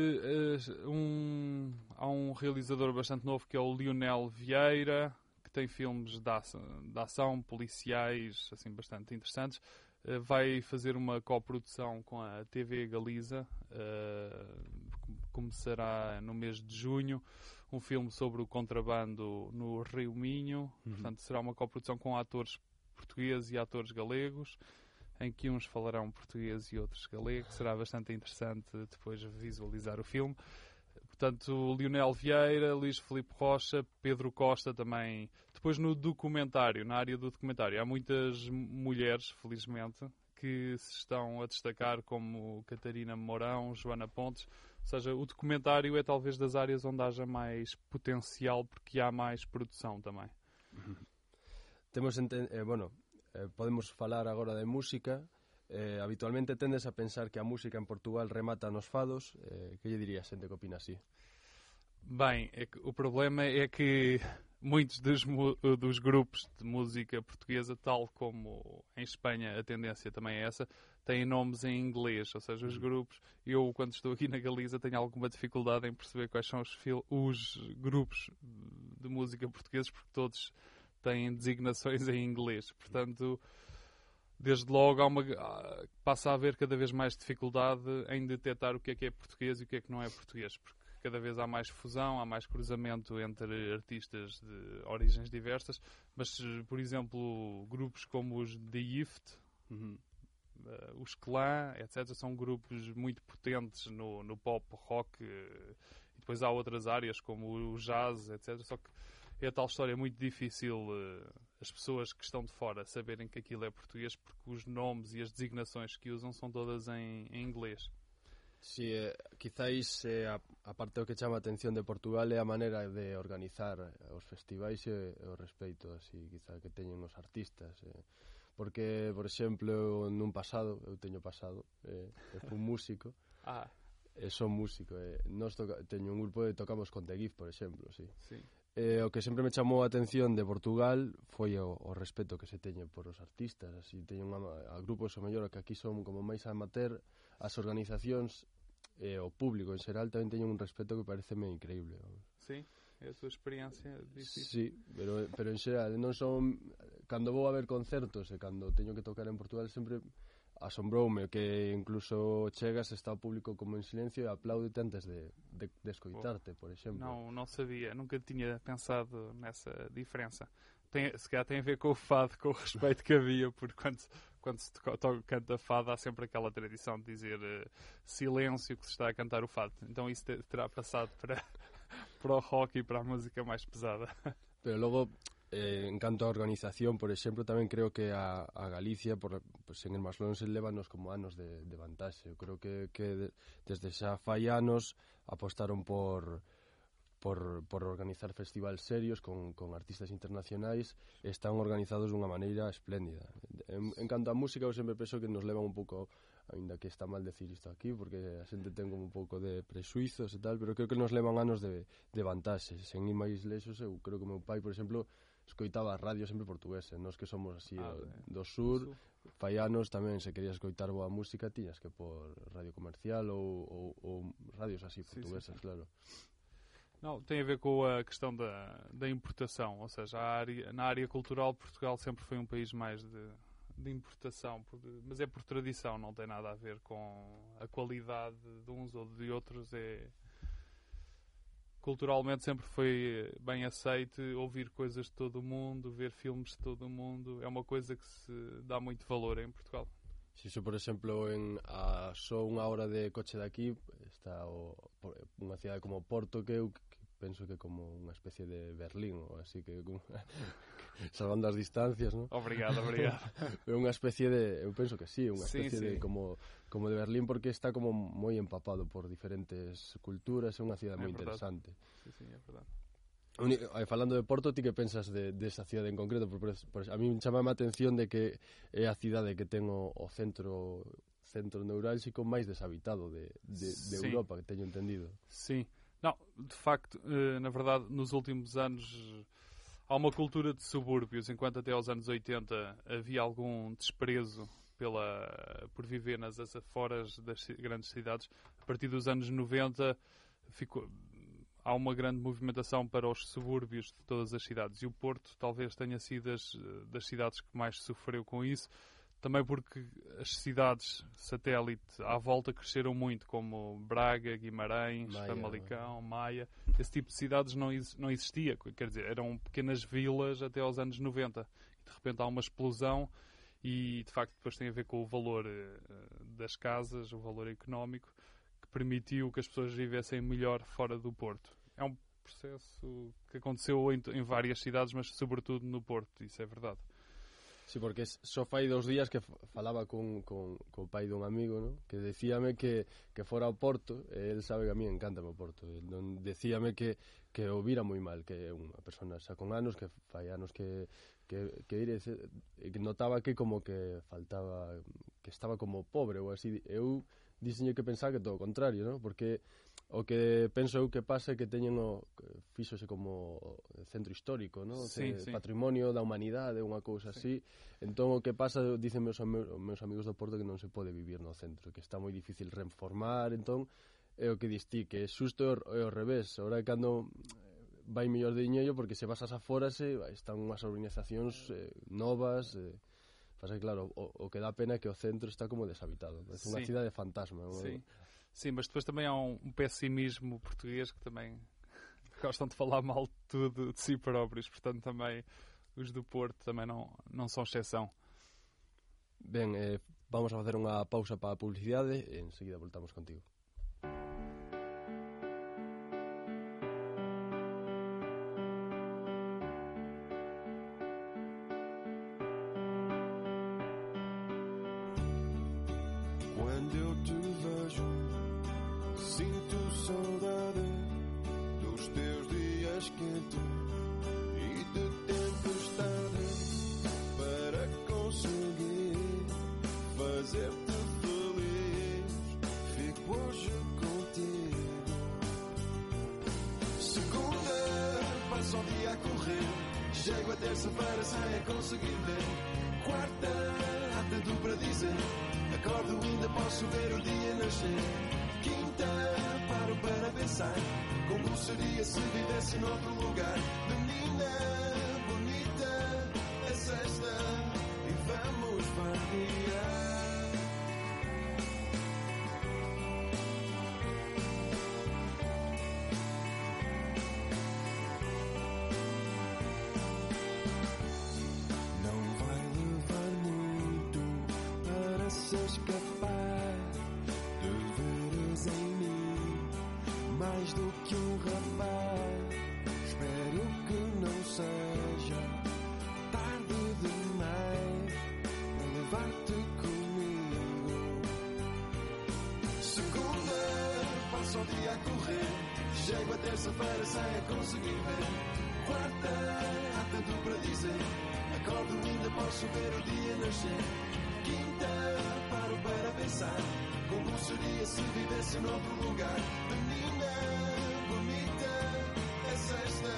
há um realizador bastante novo que é o Lionel Vieira, que tem filmes de ação, policiais, assim, bastante interessantes. Vai fazer uma coprodução com a TV Galiza, começará no mês de junho, um filme sobre o contrabando no Rio Minho. Portanto, será uma coprodução com atores portugueses e atores galegos, em que uns falarão português e outros galego. Será bastante interessante depois visualizar o filme. Portanto, Lionel Vieira, Luís Filipe Rocha, Pedro Costa também. Depois no documentário, na área do documentário, há muitas mulheres, felizmente, que se estão a destacar, como Catarina Mourão, Joana Pontes. Ou seja, o documentário é talvez das áreas onde haja mais potencial, porque há mais produção também. Podemos falar agora de música. Habitualmente tendes a pensar que a música en Portugal remata nos fados. Que lle dirías, xente que opina así? Bem, o problema é que muitos dos grupos de música portuguesa, tal como em Espanha a tendência também é essa, têm nomes em inglês. Ou seja, os grupos... Eu, quando estou aqui na Galiza, tenho alguma dificuldade em perceber quais são os grupos de música portugueses, porque todos têm designações em inglês. Portanto, desde logo passa a haver cada vez mais dificuldade em detectar o que é português e o que não é português, porque cada vez há mais fusão, há mais cruzamento entre artistas de origens diversas, mas, por exemplo, grupos como os The Gift, os Clã, etc., são grupos muito potentes no pop, rock, e depois há outras áreas como o jazz, etc., só que é tal história muito difícil as pessoas que estão de fora saberem que aquilo é português, porque os nomes e as designações que usam são todas em inglés. Sí, quizáis a parte do que chama a atención de Portugal é a maneira de organizar os festivais e o respeito así, quizá que teñen os artistas, porque, por exemplo, nun pasado, eu teño pasado, fui músico, son músico, teño un grupo e tocamos con The Gift, por exemplo, sí. O que sempre me chamou a atención de Portugal foi o respeto que se teñe por os artistas, así teñen a grupos o mellor que aquí son como máis amateur, as organizacións e o público en xeral tamén teñen un respeto que pareceme increíble. Sí, é a túa experiencia difícil. Sí, pero en xeral non son, cando vou a ver concertos e cando teño que tocar en Portugal sempre asombroume que incluso chegas, está o público como en silencio e aplaudete antes de escoitarte, por exemplo. Não sabia, nunca tinha pensado nessa diferença. Se calhar tem a ver com o fado, com o respeito que havia, porque quando se canta fado há sempre aquela tradição de dizer silêncio que se está a cantar o fado. Então isso terá passado para o rock e para a música mais pesada. Pero logo, en canto a organización, por exemplo, tamén creo que a Galicia, pues en el Maslón se levanos como anos de vantaxe. Eu creo que desde xa fai anos apostaron por organizar festivales serios con artistas internacionais, están organizados dunha maneira espléndida. En canto a música, eu sempre penso que nos levan un pouco, ainda que está mal decir isto aquí, porque a xente ten como un pouco de prexuizos e tal, pero creo que nos levan anos de vantaxe. Sen ir máis lexos, eu creo que meu pai, por exemplo, escoitaba a radio sempre portuguesa, nós que somos así do sur, fai anos tamén se quería escoitar boa música, tiñas que por radio comercial ou radios así portuguesas, claro. Não, tem a ver com a questão da importação, ou seja, na área cultural Portugal sempre foi um país mais de importação, mas é por tradição, não tem nada a ver com a qualidade de uns ou de outros, culturalmente sempre foi bem aceite ouvir coisas de todo o mundo, ver filmes de todo o mundo, é uma coisa que se dá muito valor em Portugal. Si por exemplo, só unha hora de coche de aquí está unha cidade como Porto, que eu penso que é como unha especie de Berlín, ou así que salvando as distancias, non? Obrigado. É unha especie de, eu penso que sí, unha especie de como de Berlín, porque está como moi empapado por diferentes culturas, é unha cidade moi interesante. Sí, é verdade. Falando de Porto, ti que pensas desa cidade en concreto? A mí me chama a atención de que é a cidade que ten o centro neurálxico máis deshabitado de Europa, que teño entendido. Sim. Não, de facto, na verdade, nos últimos anos há uma cultura de subúrbios, enquanto até aos anos 80 havia algum desprezo por viver nas aforas das grandes cidades. A partir dos anos 90 há uma grande movimentação para os subúrbios de todas as cidades, e o Porto talvez tenha sido das cidades que mais sofreu com isso, também porque as cidades satélite à volta cresceram muito, como Braga, Guimarães, Famalicão, Maia. Esse tipo de cidades não existia, quer dizer, eram pequenas vilas até aos anos 90. E de repente há uma explosão e, de facto, depois tem a ver com o valor das casas, o valor económico, que permitiu que as pessoas vivessem melhor fora do Porto. É um processo que aconteceu em várias cidades, mas sobretudo no Porto, isso é verdade. Sí, porque só fai 2 días que falaba con o pai dun amigo, ¿no? Que decíame que fora ao Porto, e el sabe que a mí encanta o Porto, decíame que o vira moi mal, que é unha persona xa con anos, que fai anos que notaba que como que faltaba, que estaba como pobre ou así. Eu dixenlle que pensaba que todo o contrario, ¿no? Porque o que penso eu que pasa é que teñen fíxose como centro histórico, ¿no? Sí. Patrimonio da humanidade, unha cousa así. Entón o que pasa, dicen meus amigos do Porto, que non se pode vivir no centro, que está moi difícil reformar. Entón é o que distí, que xusto é o revés. Ahora é cando vai mellor de diñeiro, porque se vas ás aforas están unhas urbanizacións novas, Pasa que, claro, o que dá pena é que o centro está como deshabitado. É unha cidade fantasma. Sim, mas depois também há um pessimismo português que também gostam de falar mal de tudo de si próprios. Portanto, também os do Porto também não são exceção. Ben, vamos a facer unha pausa para a publicidade e enseguida voltamos contigo. Quando eu te vejo, sinto saudade dos teus dias quentes e de tempestade para conseguir fazer-te feliz. Fico hoje contigo. Segunda, passo o dia a correr. Chego a terça-feira sem a conseguir ver. Quarta, há tanto para dizer. Acordo, ainda posso ver o dia nascer. Quinta, paro para pensar como seria se vivesse noutro lugar. Menina bonita, é sexta e vamos farrear. Não vai levar muito para seres capaz de veres em mim mais do que um rapaz. Espero que não seja tarde demais para levar-te comigo. Segunda, passo o dia a correr. Chego a terça-feira sem a conseguir ver. Quarta, há tanto para dizer. Acordo, ainda posso ver o dia nascer. Quinta, paro para pensar como seria se vivesse noutro lugar. Menina bonita, é sexta.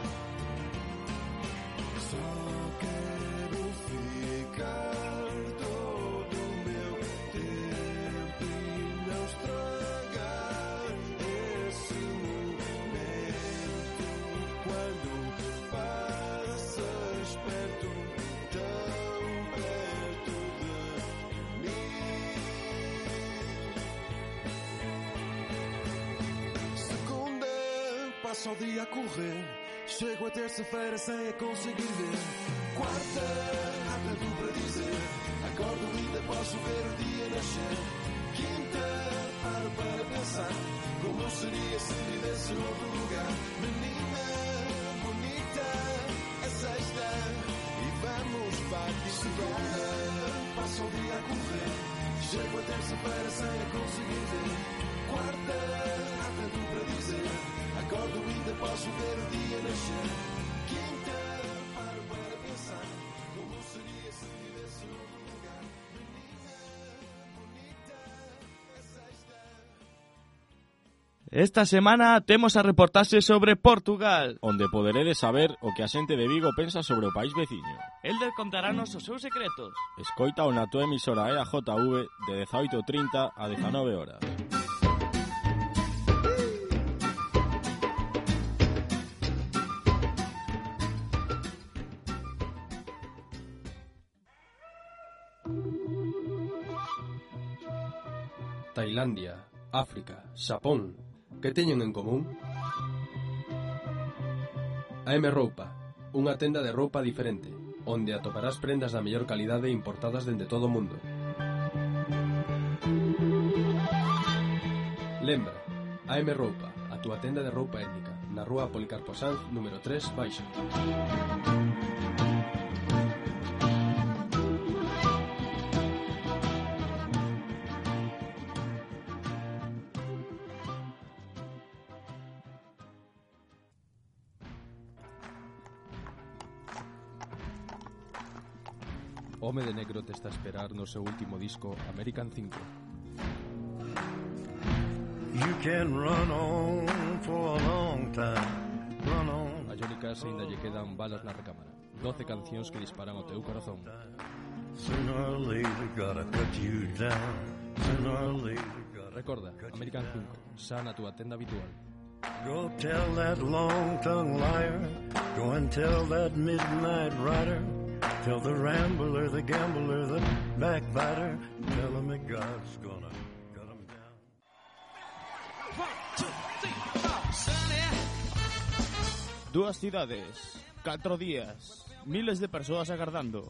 Só quero ficar todo o meu tempo e não estragar esse momento. Quando passas perto, tão perto de mim. Segunda, passo o dia a correr. Chego a terça-feira sem a conseguir ver. Quarta, há tanto para dizer. Acordo, ainda posso ver o dia nascer. Quinta, paro para pensar como seria se vivesse noutro lugar. Menina bonita, é sexta e vamos partir. Segunda, passo o dia a correr. Chego a terça-feira sem a conseguir ver. Quarta, há tanto para dizer. Acordo, ainda posso ver o dia nascer. Quinta, paro para pensar como seria se vivesse noutro lugar. Menina bonita, é sexta. Esta semana temos a reportaxe sobre Portugal, onde poderedes saber o que a xente de Vigo pensa sobre o país veciño. Elder contarános os seus secretos. Escoita na tua emisora EAJV de 18:30 a 19 horas. Tailandia, África, Xapón, que teñen en común? AM Roupa, unha tenda de roupa diferente, onde atoparás prendas da mellor calidade importadas dende todo o mundo. Lembra, AM Roupa, a túa tenda de roupa étnica, na rúa Policarpo Sanz, número 3, Baixa. Home de Negro te está a esperar no seu último disco American 5. You can run on for a long time. Run on. A Johnny Cash ainda lle quedan balas na recámara. 12 cancións que disparan ao teu corazón. Sooner or later gotta cut you down. Sooner or later gotta. Recorda, American 5, xa na túa tenda habitual. Go tell that long-tongued liar. Go and tell that midnight rider. Tell the rambler, the gambler, the backbiter, tell him that God's gonna cut him down. 1, 2, 3, 4. Dúas cidades, 4 días, miles de persoas agardando.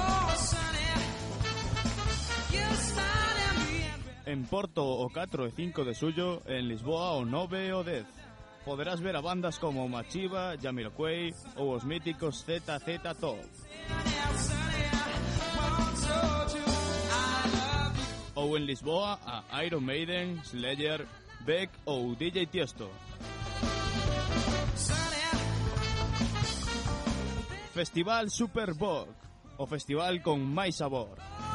En Porto o 4 e 5 de xullo, en Lisboa o 9 e o 10. Poderás ver a bandas como Machiva, Jamiroquai ou os míticos ZZ Top. Ou en Lisboa a Iron Maiden, Slayer, Beck ou DJ Tiesto. Festival Super Bog, o festival con máis sabor.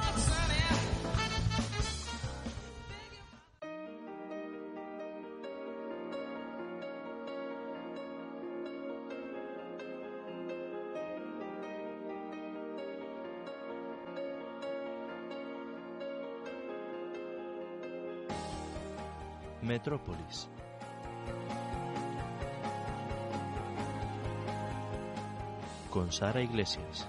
Metrópolis. Con Sara Iglesias.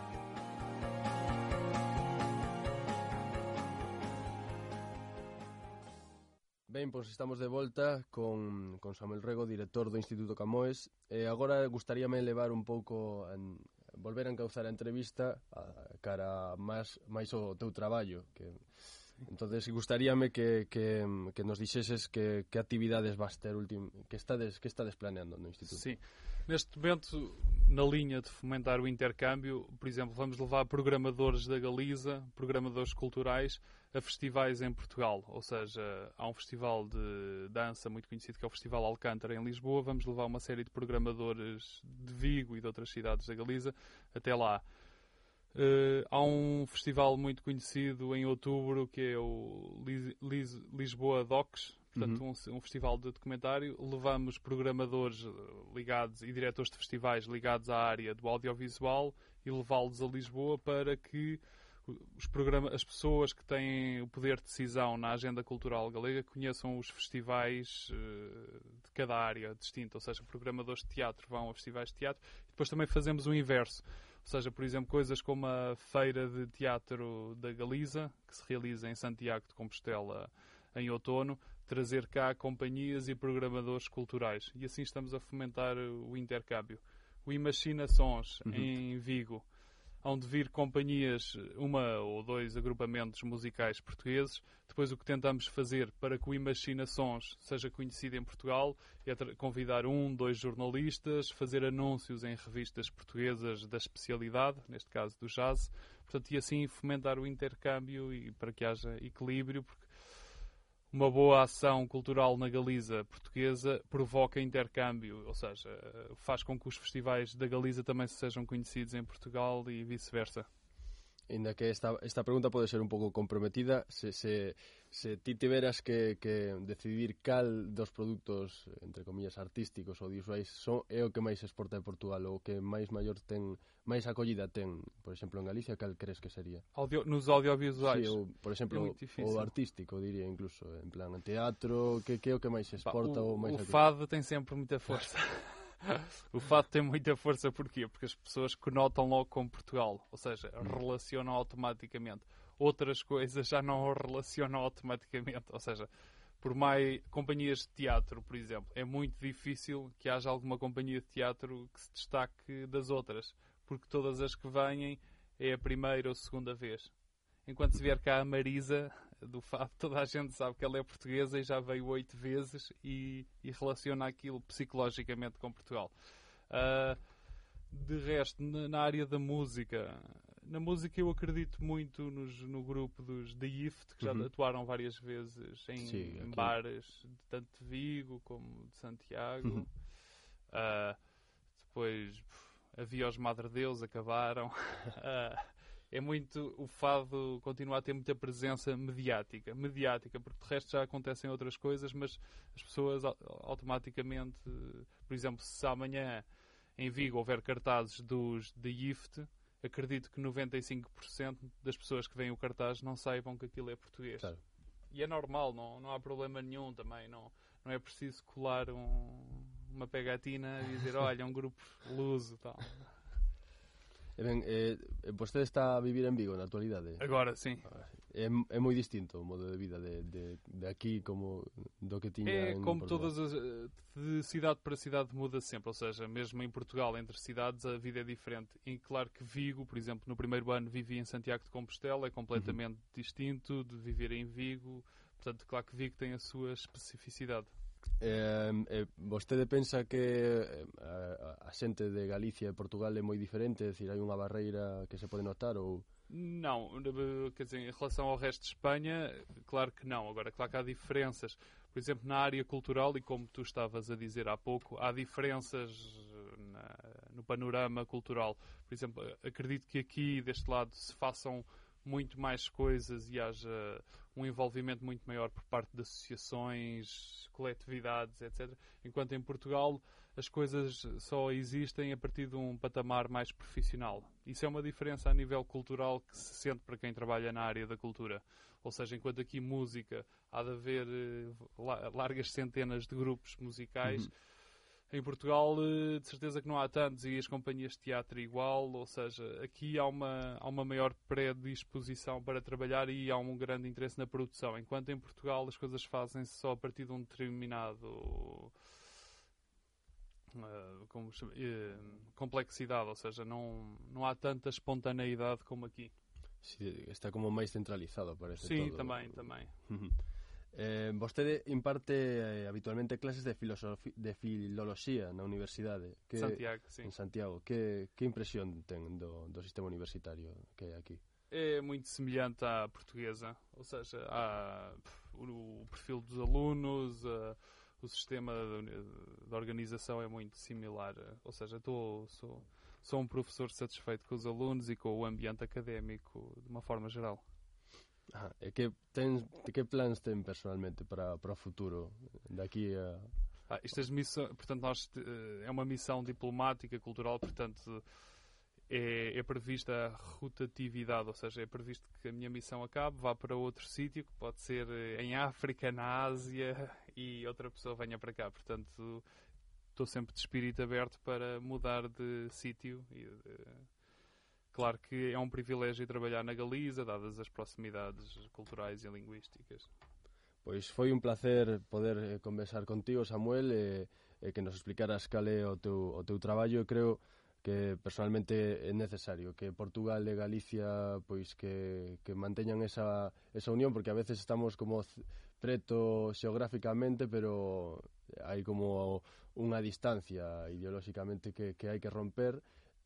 Ben, pois estamos de volta con Samuel Rego, director do Instituto Camões. Agora gustaríame levar un pouco, volver a encauzar a entrevista cara máis ao teu traballo, entonces gustaríame que nos dixeses que actividades vas ter que estades planeando no Instituto. Sim, neste momento, na linha de fomentar o intercâmbio, por exemplo, vamos levar programadores da Galiza, programadores culturais, a festivais em Portugal. Ou seja, há um festival de dança muito conhecido que é o Festival Alcântara em Lisboa. Vamos levar uma série de programadores de Vigo e de outras cidades da Galiza até lá. Há um festival muito conhecido em outubro que é o Lisboa Docs, portanto um festival de documentário. Levamos programadores ligados e diretores de festivais ligados à área do audiovisual e levá-los a Lisboa para que as pessoas que têm o poder de decisão na agenda cultural galega conheçam os festivais de cada área distinta, ou seja, programadores de teatro vão a festivais de teatro. E depois também fazemos o inverso. Ou seja, por exemplo, coisas como a Feira de Teatro da Galiza, que se realiza em Santiago de Compostela em outono, trazer cá companhias e programadores culturais. E assim estamos a fomentar o intercâmbio. O Imagina Sons, em Vigo, onde vir companhias, 1 ou 2 agrupamentos musicais portugueses. Depois o que tentamos fazer para que o Imagina Sons seja conhecido em Portugal é convidar 1, 2 jornalistas, fazer anúncios em revistas portuguesas da especialidade, neste caso do jazz, portanto, e assim fomentar o intercâmbio e para que haja equilíbrio, porque uma boa ação cultural na Galiza portuguesa provoca intercâmbio, ou seja, faz com que os festivais da Galiza também sejam conhecidos em Portugal e vice-versa. Ainda que esta pregunta pode ser un pouco comprometida, se ti tiveras que decidir cal dos produtos, entre comillas, artísticos ou audiovisuais é o que máis exporta de Portugal ou o que máis máis acollida ten, por exemplo, en Galicia, cal crees que sería? Nos audiovisuais? Sí, ou, por exemplo, o artístico, diría incluso, en plan, en teatro, que é o que máis exporta ou máis acollida? O fado tem sempre muita força. O fado tem muita força, porquê? Porque as pessoas conotam logo com Portugal, ou seja, relacionam automaticamente. Outras coisas já não relacionam automaticamente, ou seja, por mais companhias de teatro, por exemplo, é muito difícil que haja alguma companhia de teatro que se destaque das outras, porque todas as que vêm é a primeira ou segunda vez. Enquanto se vier cá a Marisa do fado, toda a gente sabe que ela é portuguesa e já veio 8 vezes e relaciona aquilo psicologicamente com Portugal. De resto, na área da música, na música eu acredito muito no grupo dos The Ift, que já atuaram várias vezes em bares, tanto de Vigo como de Santiago. Depois havia os Madre Deus, acabaram. É muito, o fado continua a ter muita presença mediática, porque de resto já acontecem outras coisas, mas as pessoas automaticamente, por exemplo, se amanhã em Vigo houver cartazes dos The Ift, acredito que 95% das pessoas que veem o cartaz não saibam que aquilo é português. Claro. E é normal, não há problema nenhum também, não é preciso colar uma pegatina e dizer, olha, um grupo luso, tal. Vostede está a vivir en Vigo na actualidade? Agora, sim. É moi distinto o modo de vida de aquí como do que tiña en como Portugal. todas de cidade para cidade muda sempre, ou seja, mesmo em Portugal, entre cidades, a vida é diferente. E claro que Vigo, por exemplo, no primeiro ano vivi em Santiago de Compostela, é completamente distinto de viver em Vigo. Portanto, claro que Vigo tem a sua especificidade. Vostede pensa que a xente de Galicia e Portugal é moi diferente? É dicir, hai unha barreira que se pode notar ou... Não, quer dizer, em relação ao resto de Espanha, claro que não. Agora, claro que há diferenças. Por exemplo, na área cultural, e como tu estavas a dizer há pouco, há diferenças no panorama cultural. Por exemplo, acredito que aqui, deste lado, se façam muito mais coisas e haja um envolvimento muito maior por parte de associações, coletividades, etc. Enquanto em Portugal as coisas só existem a partir de um patamar mais profissional. Isso é uma diferença a nível cultural que se sente para quem trabalha na área da cultura. Ou seja, enquanto aqui música há de haver largas centenas de grupos musicais, em Portugal de certeza que não há tantos, e as companhias de teatro igual. Ou seja, aqui há uma maior predisposição para trabalhar e há um grande interesse na produção, enquanto em Portugal as coisas fazem-se só a partir de um determinado complexidade, ou seja, não há tanta espontaneidade como aqui. Sí, está como máis centralizado, parece. Sim, todo. também. Vostede imparte habitualmente clases de filoloxía na universidade. Santiago, sim. En Santiago. Que impresión ten do sistema universitario que hai aquí? É muito semelhante à portuguesa, ou seja, há o perfil dos alunos, o sistema de organização é muito similar. Ou seja, sou um professor satisfeito com os alunos e com o ambiente académico de uma forma geral. E que plans ten personalmente para o futuro daqui a... Estas missões, portanto, é uma missão diplomática, cultural, portanto é prevista a rotatividade, ou seja, é previsto que a minha missão acabe, vá para outro sítio, que pode ser em África, na Ásia, e outra pessoa venha para cá. Portanto, estou sempre de espírito aberto para mudar de sítio. Claro que é um privilégio trabalhar na Galiza, dadas as proximidades culturais e linguísticas. Pois foi un placer poder conversar contigo, Samuel, e que nos explicaras cal é o teu traballo. Eu creo que personalmente é necesario que Portugal e Galicia pois que manteñan esa unión, porque a veces estamos como preto xeográficamente, pero hai como unha distancia ideolóxicamente que hai que romper.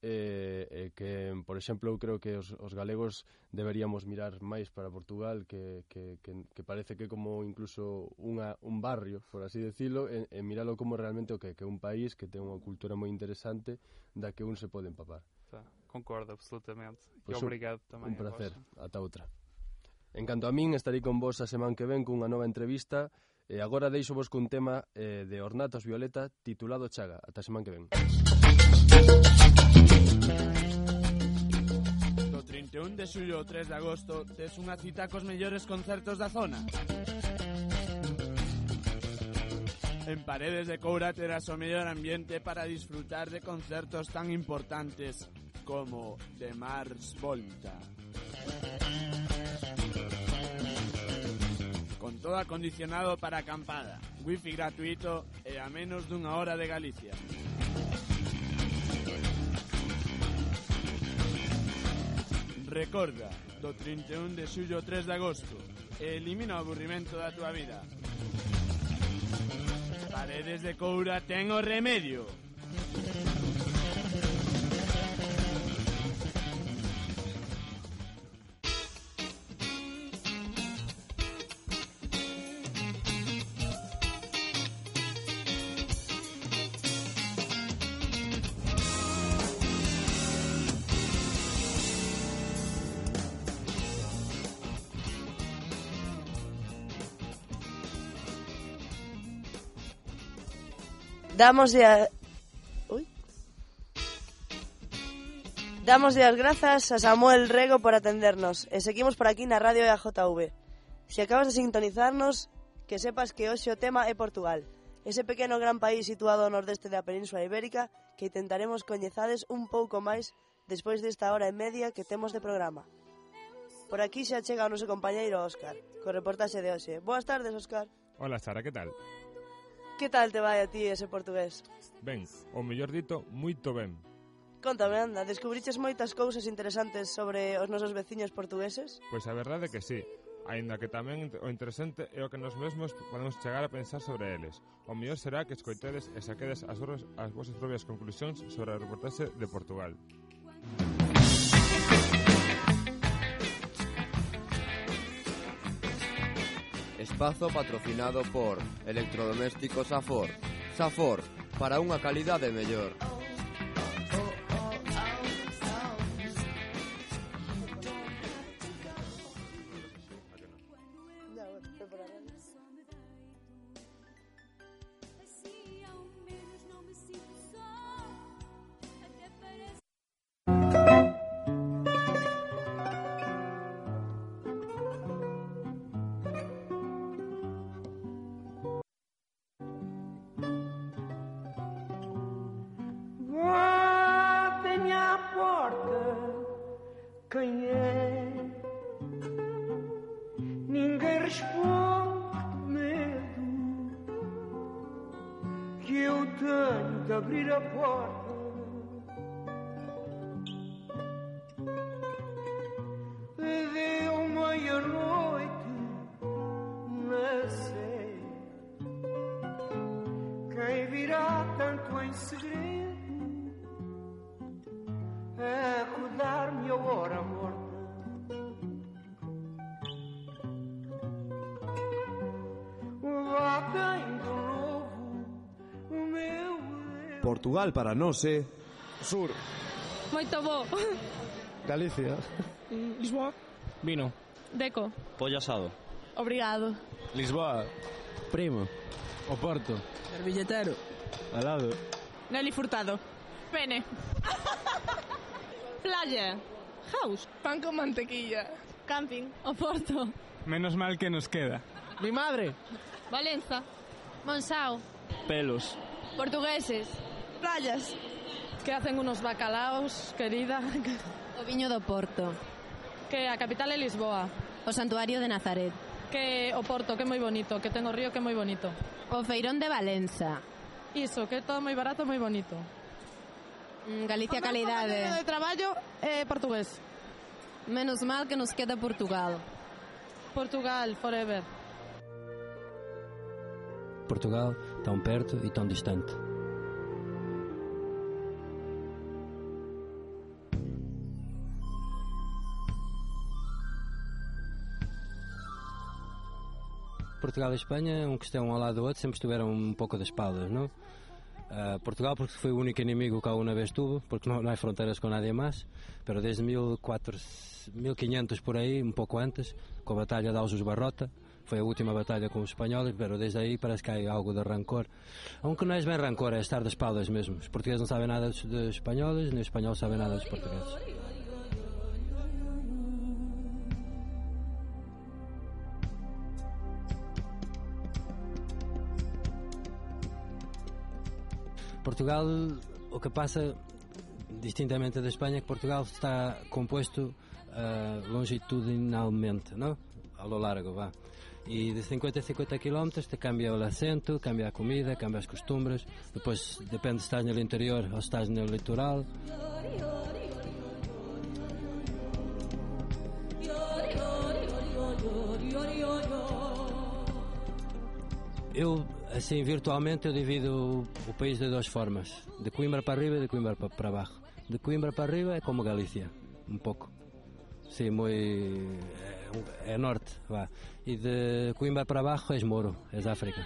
Que, por exemplo, eu creo que os galegos deberíamos mirar máis para Portugal, que parece que como incluso un barrio, por así decirlo, e miralo como realmente o que é un país que ten unha cultura moi interesante da que un se pode empapar. Concordo absolutamente. Pues e obrigado tamén. Un placer. Ata outra. En canto a min, estarei con vos a semana que ven cunha nova entrevista. E agora deixo-vos cun tema de Ornatos Violeta titulado Chaga. Ata a semana que ven. Do 31 de xullo ao 3 de agosto tes unha cita cos mellores concertos da zona. En Paredes de Coura terás o mellor ambiente para disfrutar de concertos tan importantes como The Mars Volta. Con todo acondicionado para acampada, wifi gratuito e a menos dunha hora de Galicia. Recorda, do 31 de xullo ao 3 de agosto, e elimina o aburrimento da tua vida. Paredes de Coura ten o remedio. Damoslle as grazas a Samuel Rego por atendernos e seguimos por aquí na Radio EAJV. Se acabas de sintonizarnos, que sepas que hoxe o tema é Portugal, ese pequeno gran país situado ao nordeste da Península Ibérica que intentaremos coñezades un pouco máis despois desta hora e media que temos de programa. Por aquí xa chega o noso compañeiro Óscar, co reportaxe de hoxe. Boas tardes, Óscar. Hola, Sara, que tal? Que tal te vai a ti ese portugués? Ben, o mellor dito, moito ben. Contame, anda, descubriches moitas cousas interesantes sobre os nosos veciños portugueses? Pois a verdade é que sí, aínda que tamén o interesante é o que nos mesmos podemos chegar a pensar sobre eles. O mellor será que escoitedes e saquedes as vosas propias conclusións sobre a reportaxe de Portugal. Espazo patrocinado por Electrodomésticos Safor. Safor, para unha calidade mellor. Quem é? Ninguém responde de medo que eu tenho de abrir a porta. Deu meia-noite, não sei quem virá tanto em segredo acordar-me a hora morta. Batem de novo o meu Portugal para nós é Sur. Moito bo. Galicia. Lisboa. Vino. Deco. Pollo asado. Obrigado. Lisboa. Primo. Oporto. Servilletero. Alado. Nelly Furtado. Pene. Playa. House. Pan con mantequilla. Camping. Oporto. Menos mal que nos queda. Mi madre. Valenza. Monsao. Pelos. Portugueses. Playas. Que hacen unos bacalaos, querida. O viño do Porto. Que a capital é Lisboa. O santuario de Nazaret. Que o Porto, que é moi bonito. Que ten o río, que é moi bonito. O feirón de Valenza. Iso, que é todo moi barato, moi bonito. Galicia calidade. O de traballo é portugués. Menos mal que nos queda Portugal. Portugal, forever. Portugal, tão perto e tão distante. Portugal e Espanha, que estão ao lado do outro, sempre estiveram um pouco de espaldas, não? Portugal porque foi o único inimigo que alguna vez tuvo, porque no hay fronteras con nadie más, pero desde 1500 por aí, un pouco antes, com a batalha de Aljubarrota, foi a última batalha com os espanhóis, pero desde aí parece que há algo de rancor, aunque não é bem rancor, é estar de espaldas mesmo. Os portugueses não sabem nada dos espanhóis, nem os espanhóis sabem nada dos portugueses. Portugal, o que passa distintamente da Espanha é que Portugal está composto longitudinalmente, não? A lo largo, vá. E de 50 a 50 km te cambia o acento, cambia a comida, cambia as costumbres, depois depende se estás no interior ou se estás no litoral. Eu, assim, virtualmente, eu divido o país de duas formas. De Coimbra para arriba e de Coimbra para baixo. De Coimbra para arriba é como Galícia, um pouco. Sim, muito... é norte, vá. E de Coimbra para baixo és Moro, és África.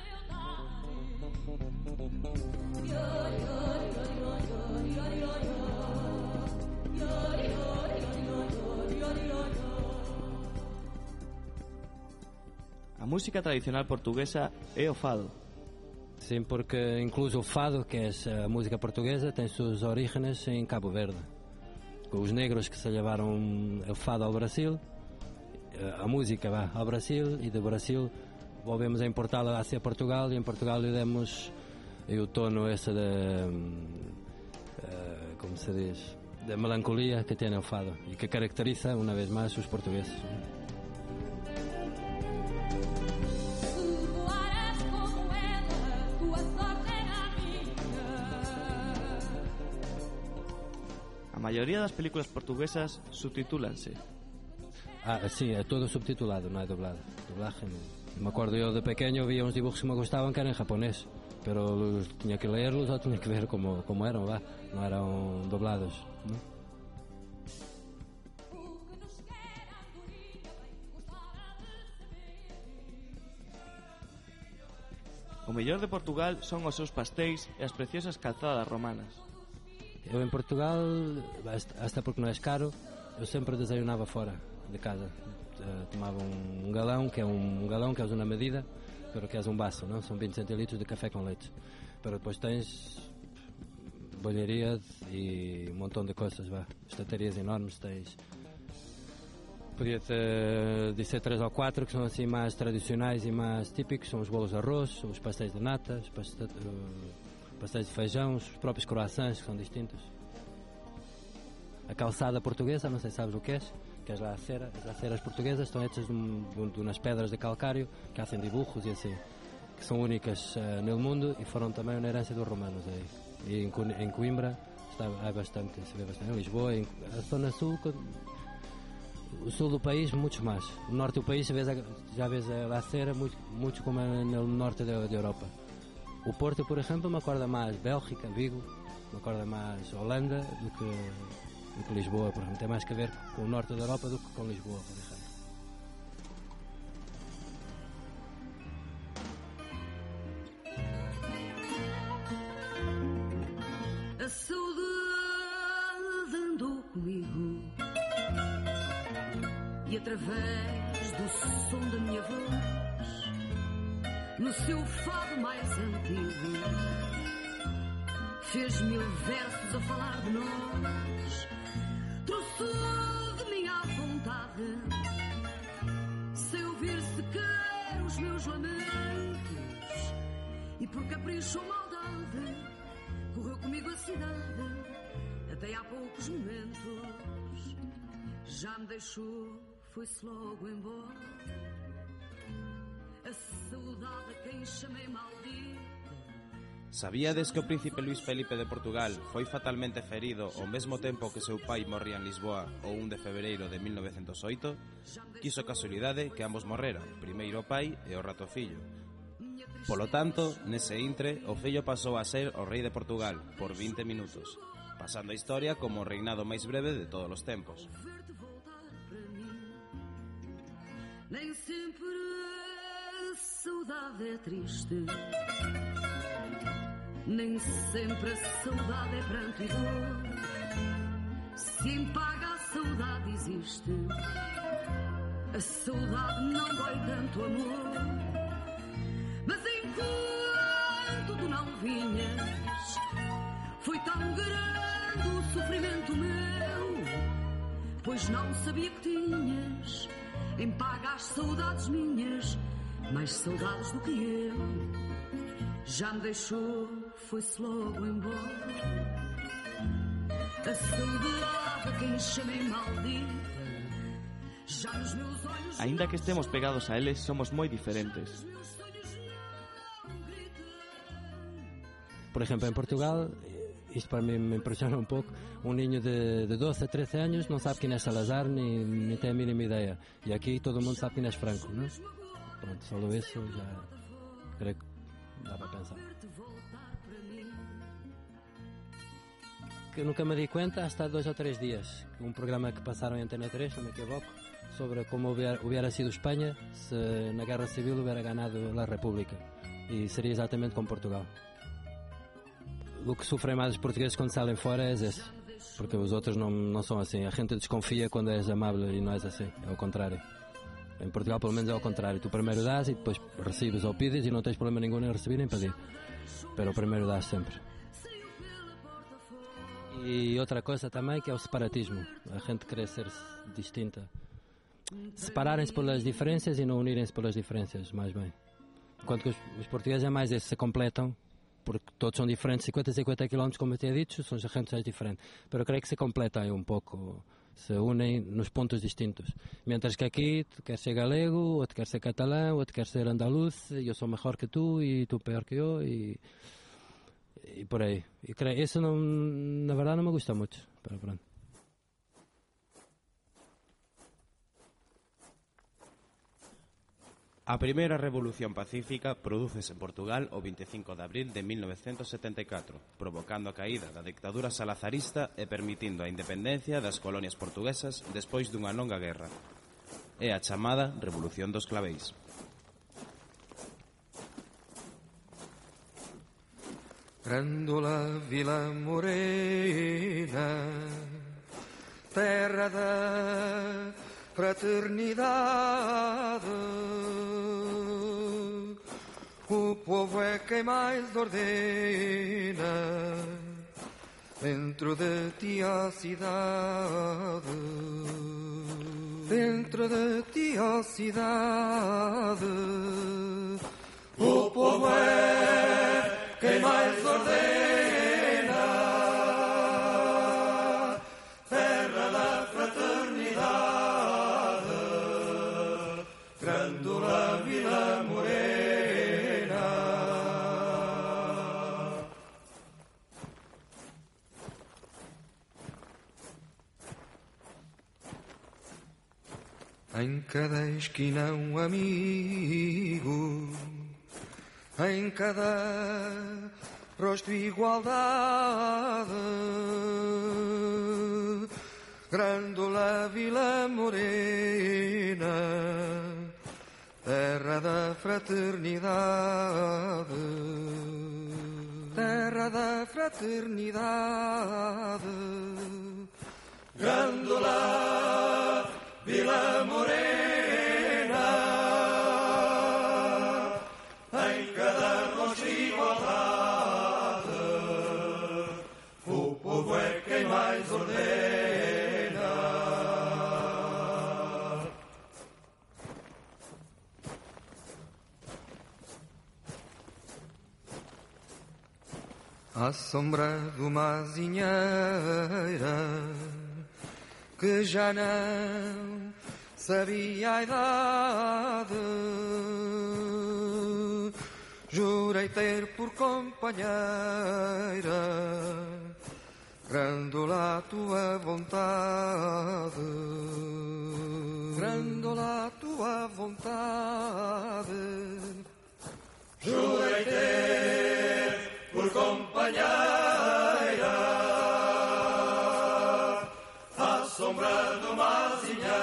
A música tradicional portuguesa é o fado. Sim, porque incluso o fado, que é a música portuguesa, tem suas origens em Cabo Verde. Os negros que se levaram o fado ao Brasil, a música vai ao Brasil, e do Brasil volvemos a importá-la hacia Portugal, e em Portugal lhe demos o tono esse de... como se diz? de melancolía que tiene el fado y que caracteriza una vez más sus portugueses. A maioría das películas portuguesas subtitúlanse. Sí, é todo subtitulado, non é doblado. Doblaje non. Me acordo eu de pequeño vía uns dibujos que me gustaban que eran en japonés, pero tiña que leerlos ou tiña que ver como eran, va. Non eran doblados, non? O mellor de Portugal son os seus pastéis e as preciosas calzadas romanas. Eu en Portugal, hasta porque non é caro, eu sempre desayunaba fora de casa. Tomaba un galão que é una medida, pero que é un vaso, non? Son 20 centilitros de café con leite. Pero depois tens bollería e un montón de cosas, va. Estanterías enormes, tens... Podia dizer 3 ou 4 que são assim mais tradicionais e mais típicos, são os bolos de arroz, os pastéis de nata, os pastéis de feijão, os próprios croissants que são distintos. A calçada portuguesa, não sei se sabes o que é as laceras portuguesas estão hechas de umas pedras de calcário que hacen dibujos e assim, que são únicas no mundo e foram também uma herança dos romanos aí. E em Coimbra há bastante, se vê bastante, em Lisboa, a zona sul, o sul do país, muito mais. No norte do país já vês a lacera muito como no norte da Europa. O Porto, por exemplo, me acorda mais Bélgica, Vigo, me acorda mais Holanda do que Lisboa, por exemplo. Tem mais que ver com o norte da Europa do que com Lisboa, por exemplo. A saudade andou comigo e através do som da minha voz, no seu fado mais antigo, fez 1000 versos a falar de nós. Trouxe de minha vontade, sem ouvir sequer os meus lamentos, e por capricho ou maldade, correu comigo a cidade, até há poucos momentos. Já me deixou, foi-se logo embora. A saudade a quem chamei maldita. Sabíades que o príncipe Luís Felipe de Portugal foi fatalmente ferido ao mesmo tempo que seu pai morría en Lisboa o 1 de febreiro de 1908? Quiso casualidade que ambos morreran, primeiro o pai e o rato fillo. Polo tanto, nese intre, o fillo pasou a ser o rei de Portugal por 20 minutos, pasando a historia como o reinado máis breve de todos os tempos. Nem sempre a saudade é triste, nem sempre a saudade é pranto e dor. Se em paga a saudade existe, a saudade não dói tanto, amor. Mas enquanto tu não vinhas, foi tão grande o sofrimento meu, pois não sabia que tinhas em paga as saudades minhas, mais saudades do que eu. Já me deixou, foi-se logo embora. A saudade a quem chamei maldita, já nos meus olhos. Ainda que estemos pegados a eles, somos moi diferentes. Por exemplo, en Portugal, isto para mí me impresiona un pouco, un niño de 12 a 13 años non sabe quem é Salazar ni ten a mínima idea, e aquí todo o mundo sabe quem é Franco, non? Pronto, só isso já creo que dá para pensar. Que nunca me di cuenta hasta 2 ou 3 días, un programa que pasaron en Antena 3, non me equivoco, sobre como hubiera sido España se na Guerra Civil hubiera ganado a República, e seria exatamente como Portugal. O que sofrem mais os portugueses quando saem fora é esse, porque os outros não são assim. A gente desconfia quando és amável e não és assim, é o contrário. Em Portugal pelo menos é o contrário, tu primeiro dás e depois recebes ou pides e não tens problema nenhum em receber nem pedir, pero o primeiro dás sempre. E outra coisa também que é o separatismo, a gente querer ser distinta, separarem-se pelas diferenças e não unirem-se pelas diferenças, mais bem. Enquanto que os portugueses é mais esse, se completam porque todos son diferentes, 50 km, como te he dicho, son gente diferentes, pero creo que se completan un pouco, se unen nos pontos distintos. Mientras que aquí, tú queres ser galego, ou te queres ser catalán, ou te queres ser andaluz, eu sou mejor que tú, e tú peor que eu, e por aí. E creo, eso na verdade non me gusta mucho, pero pronto. A primeira revolución pacífica prodúcese en Portugal o 25 de abril de 1974, provocando a caída da dictadura salazarista e permitindo a independencia das colonias portuguesas despois dunha longa guerra. É a chamada Revolución dos Claveis. Grândola Vila Morena, terra da fraternidade, o povo é quem mais ordena dentro de ti a cidade, dentro de ti a cidade, o povo é quem mais ordena. Em cada esquina um amigo, em cada rosto igualdade, Grândola Vila Morena, terra da fraternidade, terra da fraternidade, Grândola Vila Morena, em cada rosto igualdade, o povo é quem mais ordena. À sombra de uma azinheira que já não sabia a idade, jurei ter por companheira Grândola a tua vontade, Grândola a tua vontade, jurei ter por companheira sombra de uma azinheira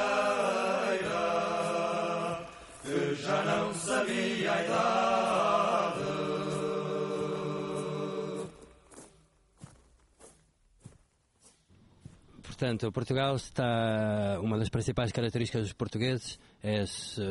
que já não sabia a idade. Portanto, Portugal está... Uma das principais características dos portugueses é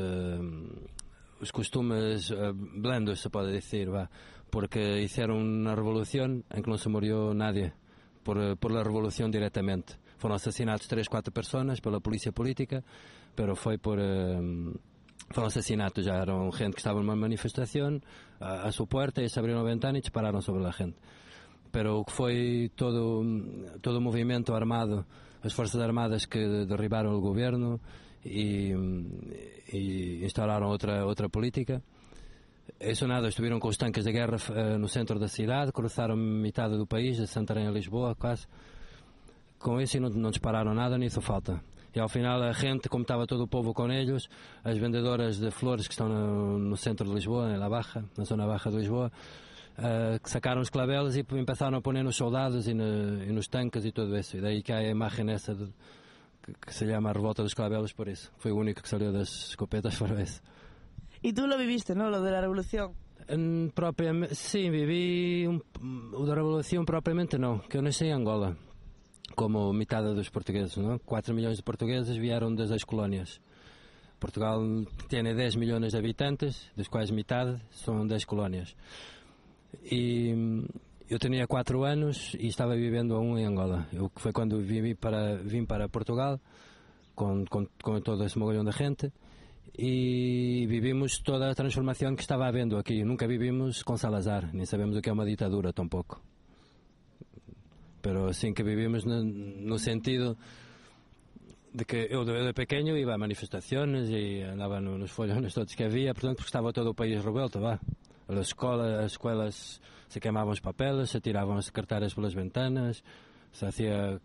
os costumes blandos, se pode dizer, porque hicieron una revolución en que no se murió nadie por la revolución directamente. Foram assassinados 3-4 pessoas pela polícia política, pero foi por... foram assassinados, já eram gente que estava numa manifestação a sua porta, eles abriram a ventana e dispararam sobre a gente. Pero o que foi todo o movimento armado, as forças armadas que derribaram o governo e instauraram outra política. Isso nada, estiveram com os tanques de guerra no centro da cidade, cruzaram metade do país, de Santarém a Lisboa, quase. Com isso não dispararam nada, nem hizo falta. E ao final a gente, como estava todo o povo com eles, as vendedoras de flores que estão no centro de Lisboa, na zona baixa de Lisboa, que sacaram os claveles e começaram a pôr nos soldados e nos tanques e tudo isso. E daí que há a imagem essa que se chama a revolta dos claveles por isso. Foi o único que saiu das escopetas por isso. E tu lo viviste, ¿no? Lo de la revolución. Sim, vivi o da revolução propriamente não, que eu nasci em Angola. Como metade dos portugueses, não? 4 milhões de portugueses vieram das ex-colónias. Portugal tem 10 milhões de habitantes, dos quais metade são 10 colónias. E eu tinha 4 anos e estava vivendo em Angola. Foi quando vim para Portugal, com todo esse mogollón de gente, e vivimos toda a transformación que estaba habendo aquí. Nunca vivimos con Salazar, nem sabemos o que é uma ditadura tampouco. Pero sim que vivimos no sentido de que eu de pequeño iba a manifestaciones e andaba nos follones todos que había, portanto, porque estaba todo o país revuelto, vá. As escolas se quemaban os papeles, se tiraban as secretarias pelas ventanas, se hacía,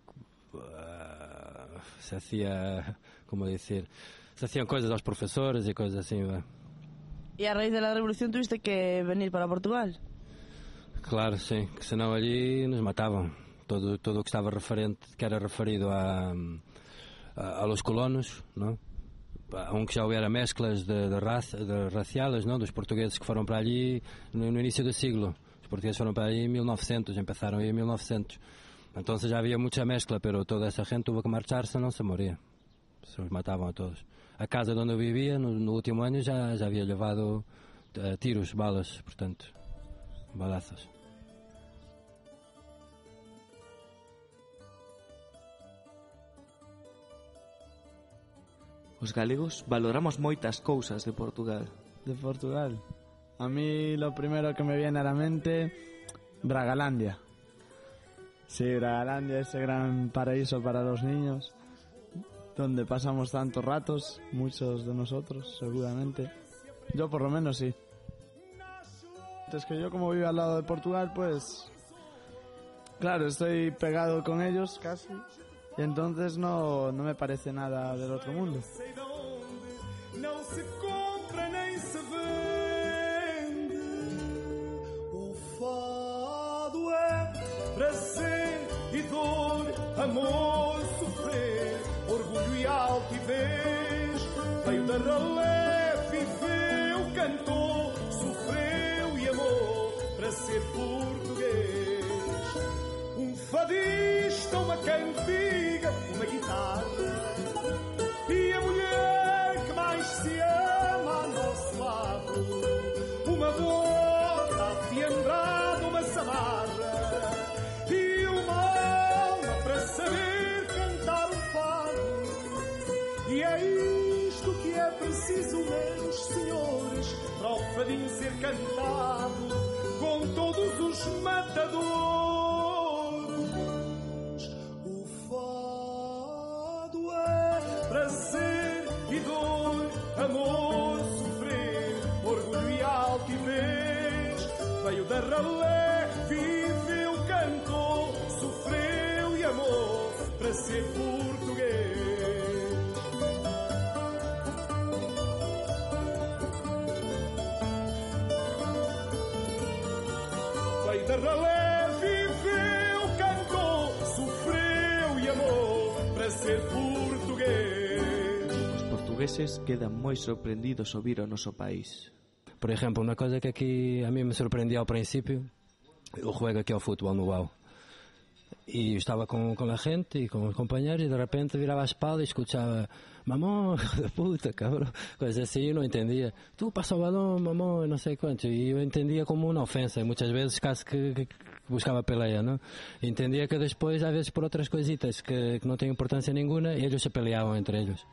como decir, se hacían coisas aos profesores e coisas assim, vá. E a raíz da revolución tuviste que venir para Portugal? Claro, sim, que senão ali nos matavam. Todo o que estava que era referido a los colonos, não? Aunque já houvera mezclas de raciales, não? Dos portugueses que foram para ali no início do siglo. Os portugueses foram para ali em 1900, empezaram aí em 1900. Então já havia muita mezcla, pero toda essa gente tuvo que marchar, senão se moria. Se os matavam a todos. A casa onde eu vivia, no último ano, já havia levado tiros, balas, portanto, balazos. Os galegos valoramos moitas cousas de Portugal. De Portugal. A mí lo primero que me viene a la mente, Bragalandia. Sí, Bragalandia, ese gran paraíso para los niños, donde pasamos tantos ratos, muchos de nosotros, seguramente. Yo por lo menos sí. Es que yo como vivo al lado de Portugal, pues, claro, estoy pegado con ellos casi. Y entonces no me parece nada del otro mundo. Não se compra nem se vende. O fado é prazer e dor, amor, sofrer, orgulho e altivez. Veio da ralé, viveu, cantou, sofreu e amou para ser português. Fadista, uma cantiga, uma guitarra e a mulher que mais se ama ao nosso lado, uma boca afiandrada, uma samarra e uma alma para saber cantar o fado. E é isto que é preciso, meus senhores, para o fadinho ser cantado com todos os matadores. Prazer e dor, amor, sofrer, orgulho e altivez. Veio da ralé, viveu, cantou, sofreu e amou para ser português. Veio da ralé, viveu, cantou, sofreu e amou para ser português. Portugueses quedan moi sorprendidos ao vir ao noso país. Por exemplo, uma coisa que aqui a mim me surpreendia ao princípio, eu juego aqui ao futebol no UAU. E estava com a gente e com os companheiros e de repente virava a espalda e escutava mamão, de puta, cabrão, coisas assim, eu não entendia. Tu passa o balão, mamão, não sei quanto. E eu entendia como uma ofensa e muitas vezes quase que buscava peleia, não? Entendia que depois, às vezes por outras coisitas que não têm importância nenhuma, eles se peleavam entre eles.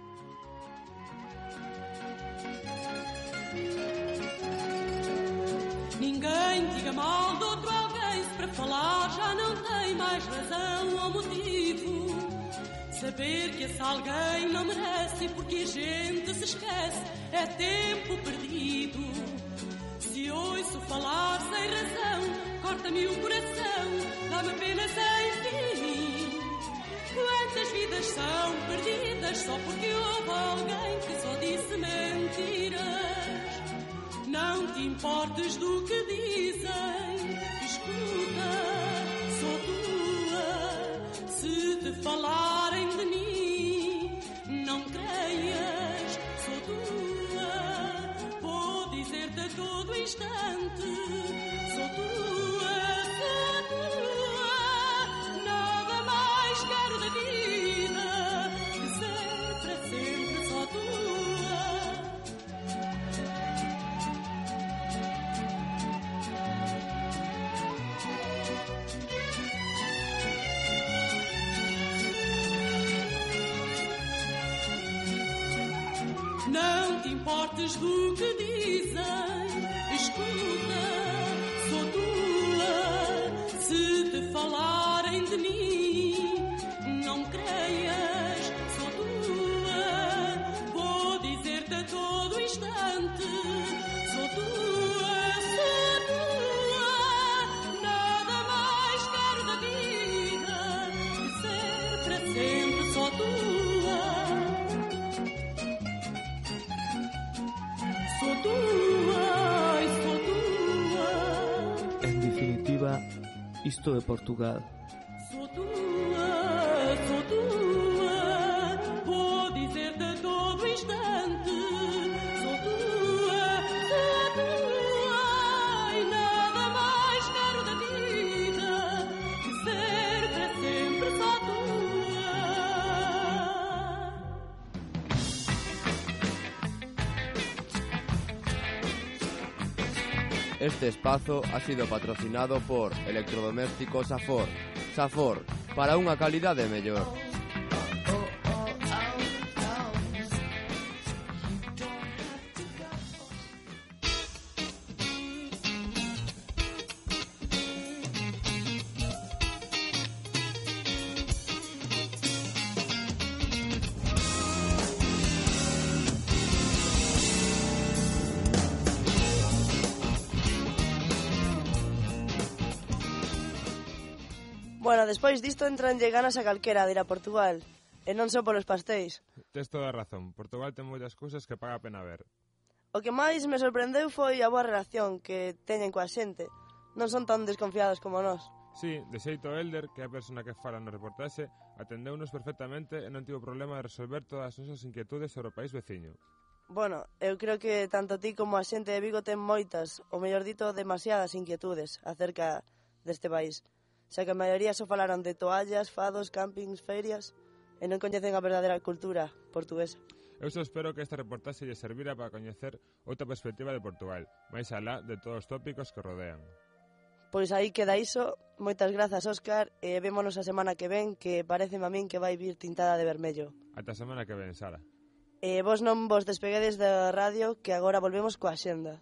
Ninguém diga mal de outro alguém, se para falar já não tem mais razão ou motivo. Saber que esse alguém não merece, porque a gente se esquece, é tempo perdido. Se ouço falar sem razão, corta-me o coração, dá-me pena sem fim. Quantas vidas são perdidas só porque houve alguém que só disse mentiras. Não te importes do que dizem, escuta, sou tua. Se te falarem de mim, não creias, sou tua. Vou dizer-te a todo instante, sou tua, sou tua. Nada mais quero da vida que ser para sempre só tua. Não te importes do que dizem. Escuta, sou tua. Se te falarem de mim, não creias, sou tua. Vou dizer-te a todo instante, sou tua, sou tua. Nada mais quero da vida que ser para sempre só tua. Sou tua e sou tua. En definitiva, isto é Portugal. Sou tua, sou tua. Vou dizer-te a todo instante, sou tua, sou tua. E nada mais quero da vida que ser para sempre só tua. Este espazo ha sido patrocinado por Electrodomésticos Safor. Safor, para unha calidade mellor. Bueno, despois disto entranlle ganas a calquera de ir a Portugal, e non só polos pastéis. Tes toda a razón. Portugal ten moitas cousas que paga a pena ver. O que máis me sorprendeu foi a boa relación que teñen coa xente. Non son tan desconfiados como nós. Sí, de xeito Elder, que é a persona que fala no reportaxe, atendeunos perfectamente e non tivo problema de resolver todas as nosas inquietudes sobre o país veciño. Bueno, eu creo que tanto ti como a xente de Vigo ten moitas, ou mellor dito, demasiadas inquietudes acerca deste país. Xa que a maioría só falaron de toallas, fados, campings, ferias, e non coñecen a verdadeira cultura portuguesa. Eu só espero que esta reportaxe lle servira para coñecer outra perspectiva de Portugal, máis alá de todos os tópicos que rodean. Pois aí queda iso. Moitas grazas, Óscar, e vémonos a semana que ven, que pareceme a min que vai vir tintada de vermello. Ata a semana que ven, Sara. E vos non vos despeguedes da radio, que agora volvemos coa xenda.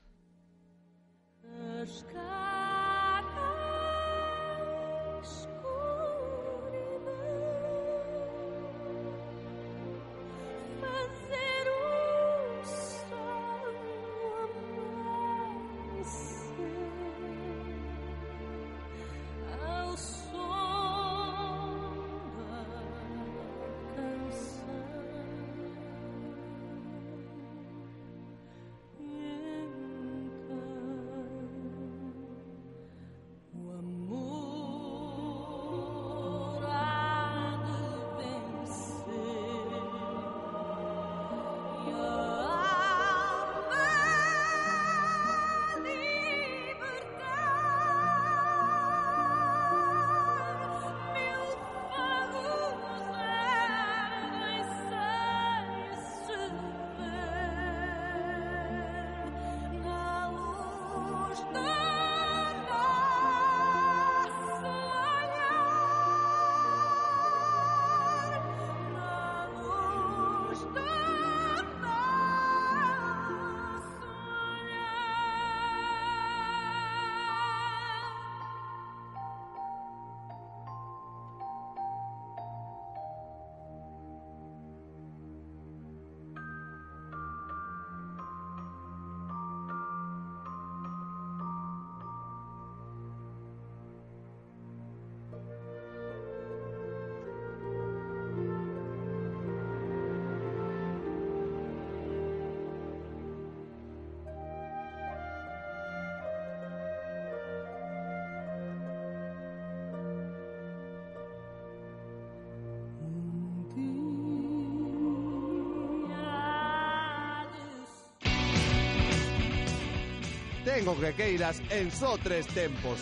Ten o que queiras en só 3 tempos.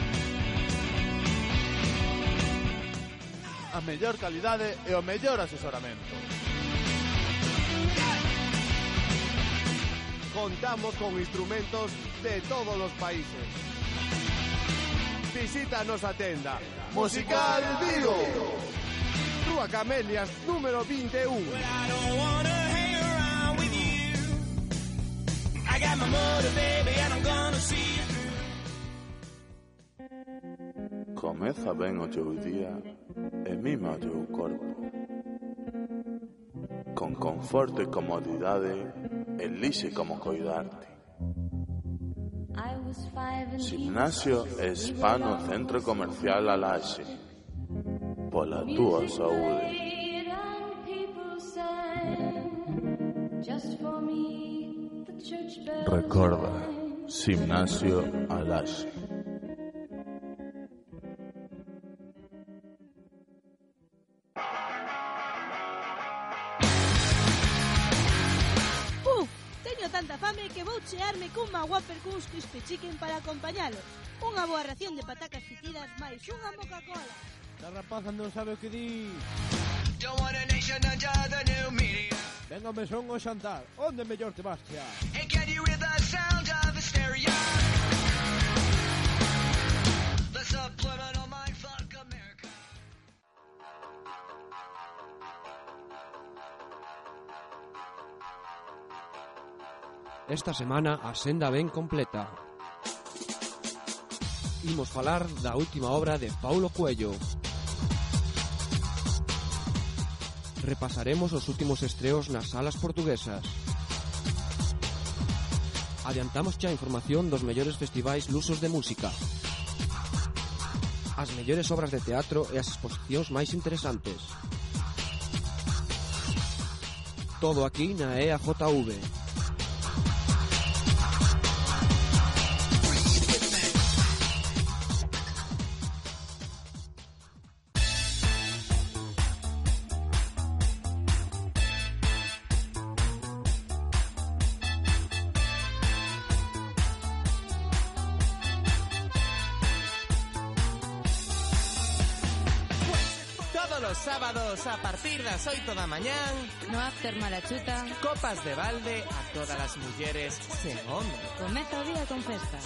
A mellor calidade e o mellor asesoramento. Contamos con instrumentos de todos os países. Visita a nosa tenda Musical Vigo, Rúa Camelias, número 21. I got my motor, baby, and I'm gonna see you through. Comeza ben o teu día e mima o teu corpo. Con conforto e comodidade, elixe como coidarte. Gimnasio e spa no Centro Comercial Alaxe. Pola túa saúde. Recorda, Gimnasio Alaxe. Tanta fame que vou chearme cunha Whopper cuns crispy chicken para acompañalos. Unha boa ración de patacas fritidas máis unha Coca-Cola. La rapaza non sabe o que di. Venga, mesón o xantar. Onde mellor te vas chear? Esta semana a senda ben completa. Imos falar da última obra de Paulo Coelho. Repasaremos os últimos estreos nas salas portuguesas. Adiantamos xa a información dos mellores festivais lusos de música. As mellores obras de teatro e as exposicións máis interesantes. Todo aquí na EAJV. Los sábados a partir das 8 da mañán no After Malachuta, copas de balde a todas as mulleres sen hombre. Comeza o día con festa.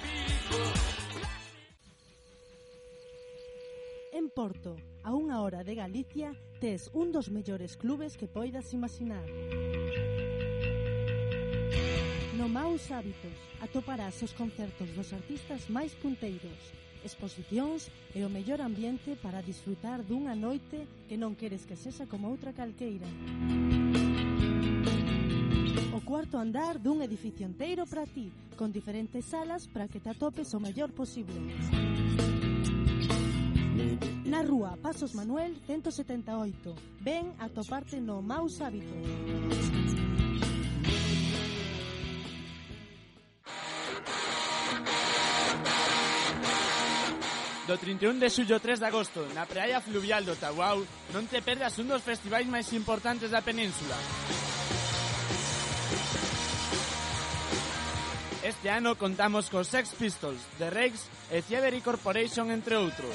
En Porto, a unha hora de Galicia, tes un dos mellores clubes que poidas imaginar. No Maus Hábitos atoparás os concertos dos artistas máis punteiros, exposicións e o mellor ambiente para disfrutar dunha noite que non queres que sexa como outra calqueira. O cuarto andar dun edificio enteiro para ti, con diferentes salas para que te atopes o mellor posible. Na rúa Pasos Manuel 178. Ven a toparte no Maus Hábitos. Do 31 de xullo 3 de agosto, na praia fluvial do Tabuao, non te perdas un dos festivais máis importantes da península. Este ano contamos cos Sex Pistols, The Rakes e Thievery Corporation, entre outros.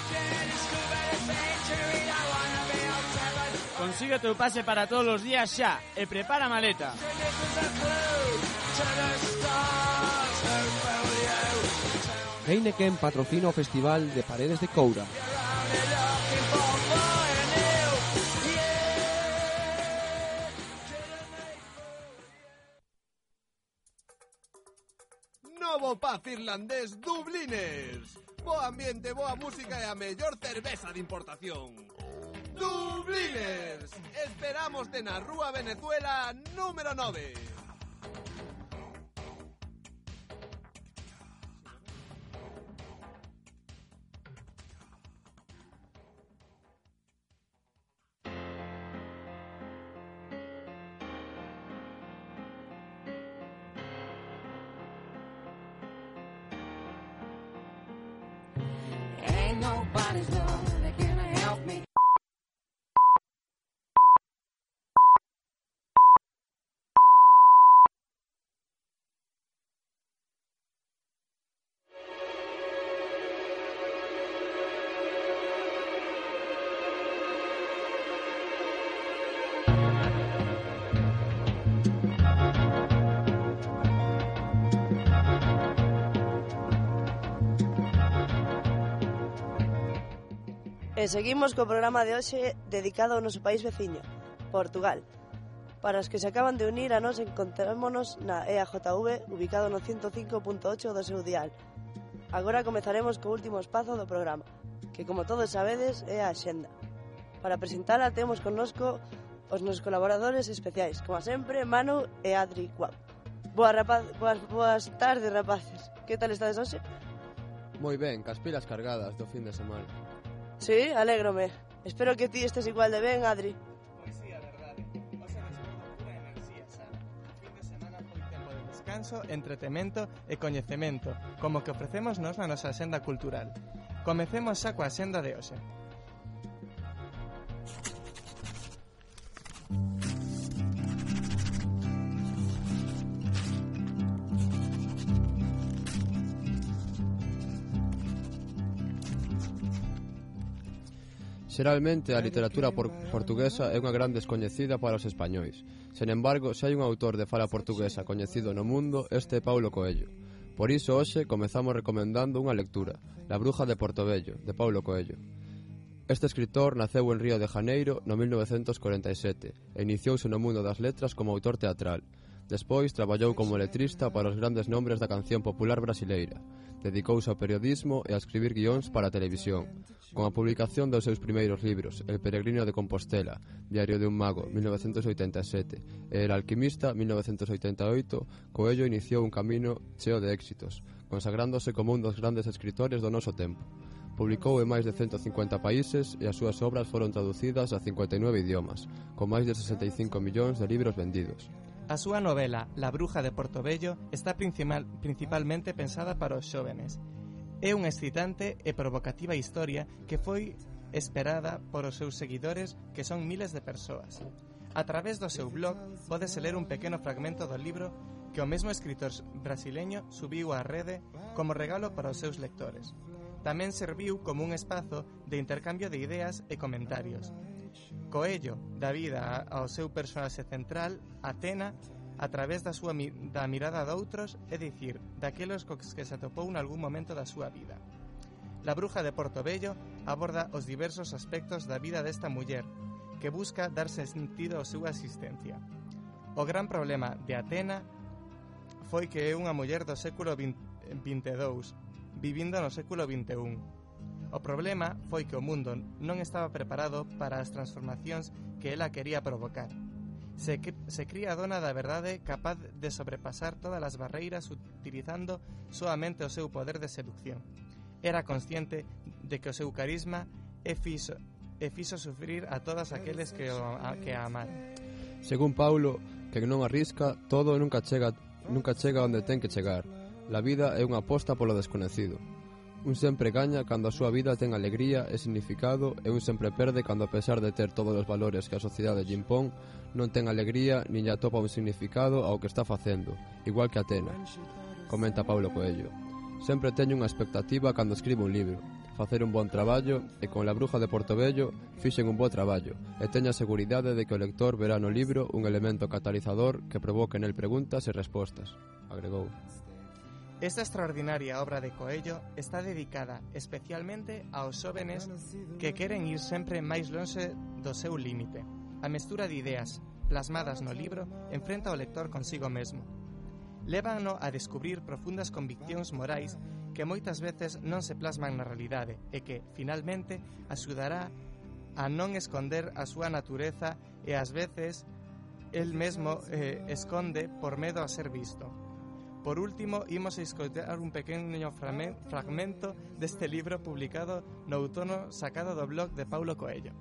Consigue o teu pase para todos os días xa e prepara a maleta. Heineken patrocina o Festival de Paredes de Coura. Novo pub irlandés Dubliners. Bo ambiente, boa música e a mellor cerveza de importación. Dubliners. Esperamos na Rúa Venezuela número 9. Nobody's love that can help me. E seguimos co programa de hoxe dedicado ao noso país veciño, Portugal. Para os que se acaban de unir a nos, encontrámonos na EAJV, ubicado no 105.8 do seu dial. Agora comezaremos co último espazo do programa, que como todos sabedes é a Axenda. Para presentala temos connosco os nosos colaboradores especiais, como sempre, Manu e Adri Cuap. Boas tardes, rapaces. Que tal estades hoxe? Moi ben, cas pilas cargadas do fin de semana. Sí, alégrome. Espero que ti estés igual de ben, Adri. Pois sí, a verdade. Hoxe recibimos pura enerxía xa. O fin de semana foi tempo de descanso, entretemento e coñecemento, como que ofrecemos nos na nosa axenda cultural. Comecemos xa coa axenda de hoxe. Xeralmente, a literatura portuguesa é unha gran descoñecida para os españois. Sen embargo, se hai un autor de fala portuguesa coñecido no mundo, este é Paulo Coelho. Por iso, hoxe, comezamos recomendando unha lectura, La bruja de Portobello, de Paulo Coelho. Este escritor naceu en Río de Janeiro no 1947 e iniciouse no mundo das letras como autor teatral. Despois, traballou como letrista para os grandes nombres da canción popular brasileira. Dedicouse ao periodismo e a escribir guións para a televisión. Con a publicación dos seus primeiros libros, El peregrino de Compostela, Diario de un mago, 1987, e El alquimista, 1988, Coelho iniciou un camino cheo de éxitos, consagrándose como un dos grandes escritores do noso tempo. Publicou en máis de 150 países e as súas obras foron traducidas a 59 idiomas, con máis de 65 millóns de libros vendidos. A súa novela, La bruja de Portobello, está principalmente pensada para os xóvenes. É unha excitante e provocativa historia que foi esperada por os seus seguidores, que son miles de persoas. A través do seu blog pódese ler un pequeno fragmento do libro que o mesmo escritor brasileño subiu á rede como regalo para os seus lectores. Tamén serviu como un espazo de intercambio de ideas e comentarios. Coello dá vida ao seu personaxe central, Atena, a través da mirada de outros, é dicir, daqueles cos que se atopou en algún momento da súa vida. La bruja de Portobello aborda os diversos aspectos da vida desta muller, que busca dar sentido á súa existencia. O gran problema de Atena foi que é unha muller do século XXII, vivindo no século XXI. O problema foi que o mundo non estaba preparado para as transformacións que ela quería provocar. Se cría dona da verdade capaz de sobrepasar todas as barreiras utilizando soamente o seu poder de seducción. Era consciente de que o seu carisma fixo sufrir a todas aqueles que a amaron. Según Paulo, quen non arrisca, todo nunca chega onde ten que chegar. La vida é unha aposta polo desconocido. Un sempre gaña cando a súa vida ten alegría e significado, e un sempre perde cando, a pesar de ter todos os valores que a sociedade lle impón, non ten alegría nin lle atopa un significado ao que está facendo, igual que Atena. Comenta Paulo Coelho. Sempre teño unha expectativa cando escribo un libro, facer un bon traballo, e con La bruja de Portobello fixen un bo traballo, e teño a seguridade de que o lector verá no libro un elemento catalizador que provoque nel preguntas e respostas, agregou. Esta extraordinaria obra de Coello está dedicada especialmente aos xóvenes que queren ir sempre máis lonxe do seu límite. A mestura de ideas plasmadas no libro enfrenta o lector consigo mesmo. Lévanno a descubrir profundas conviccións morais que moitas veces non se plasman na realidade e que, finalmente, axudará a non esconder a súa natureza e, ás veces, el mesmo esconde por medo a ser visto. Por último, imos a escoitar un pequeno fragmento deste libro publicado no outono, sacado do blog de Paulo Coelho.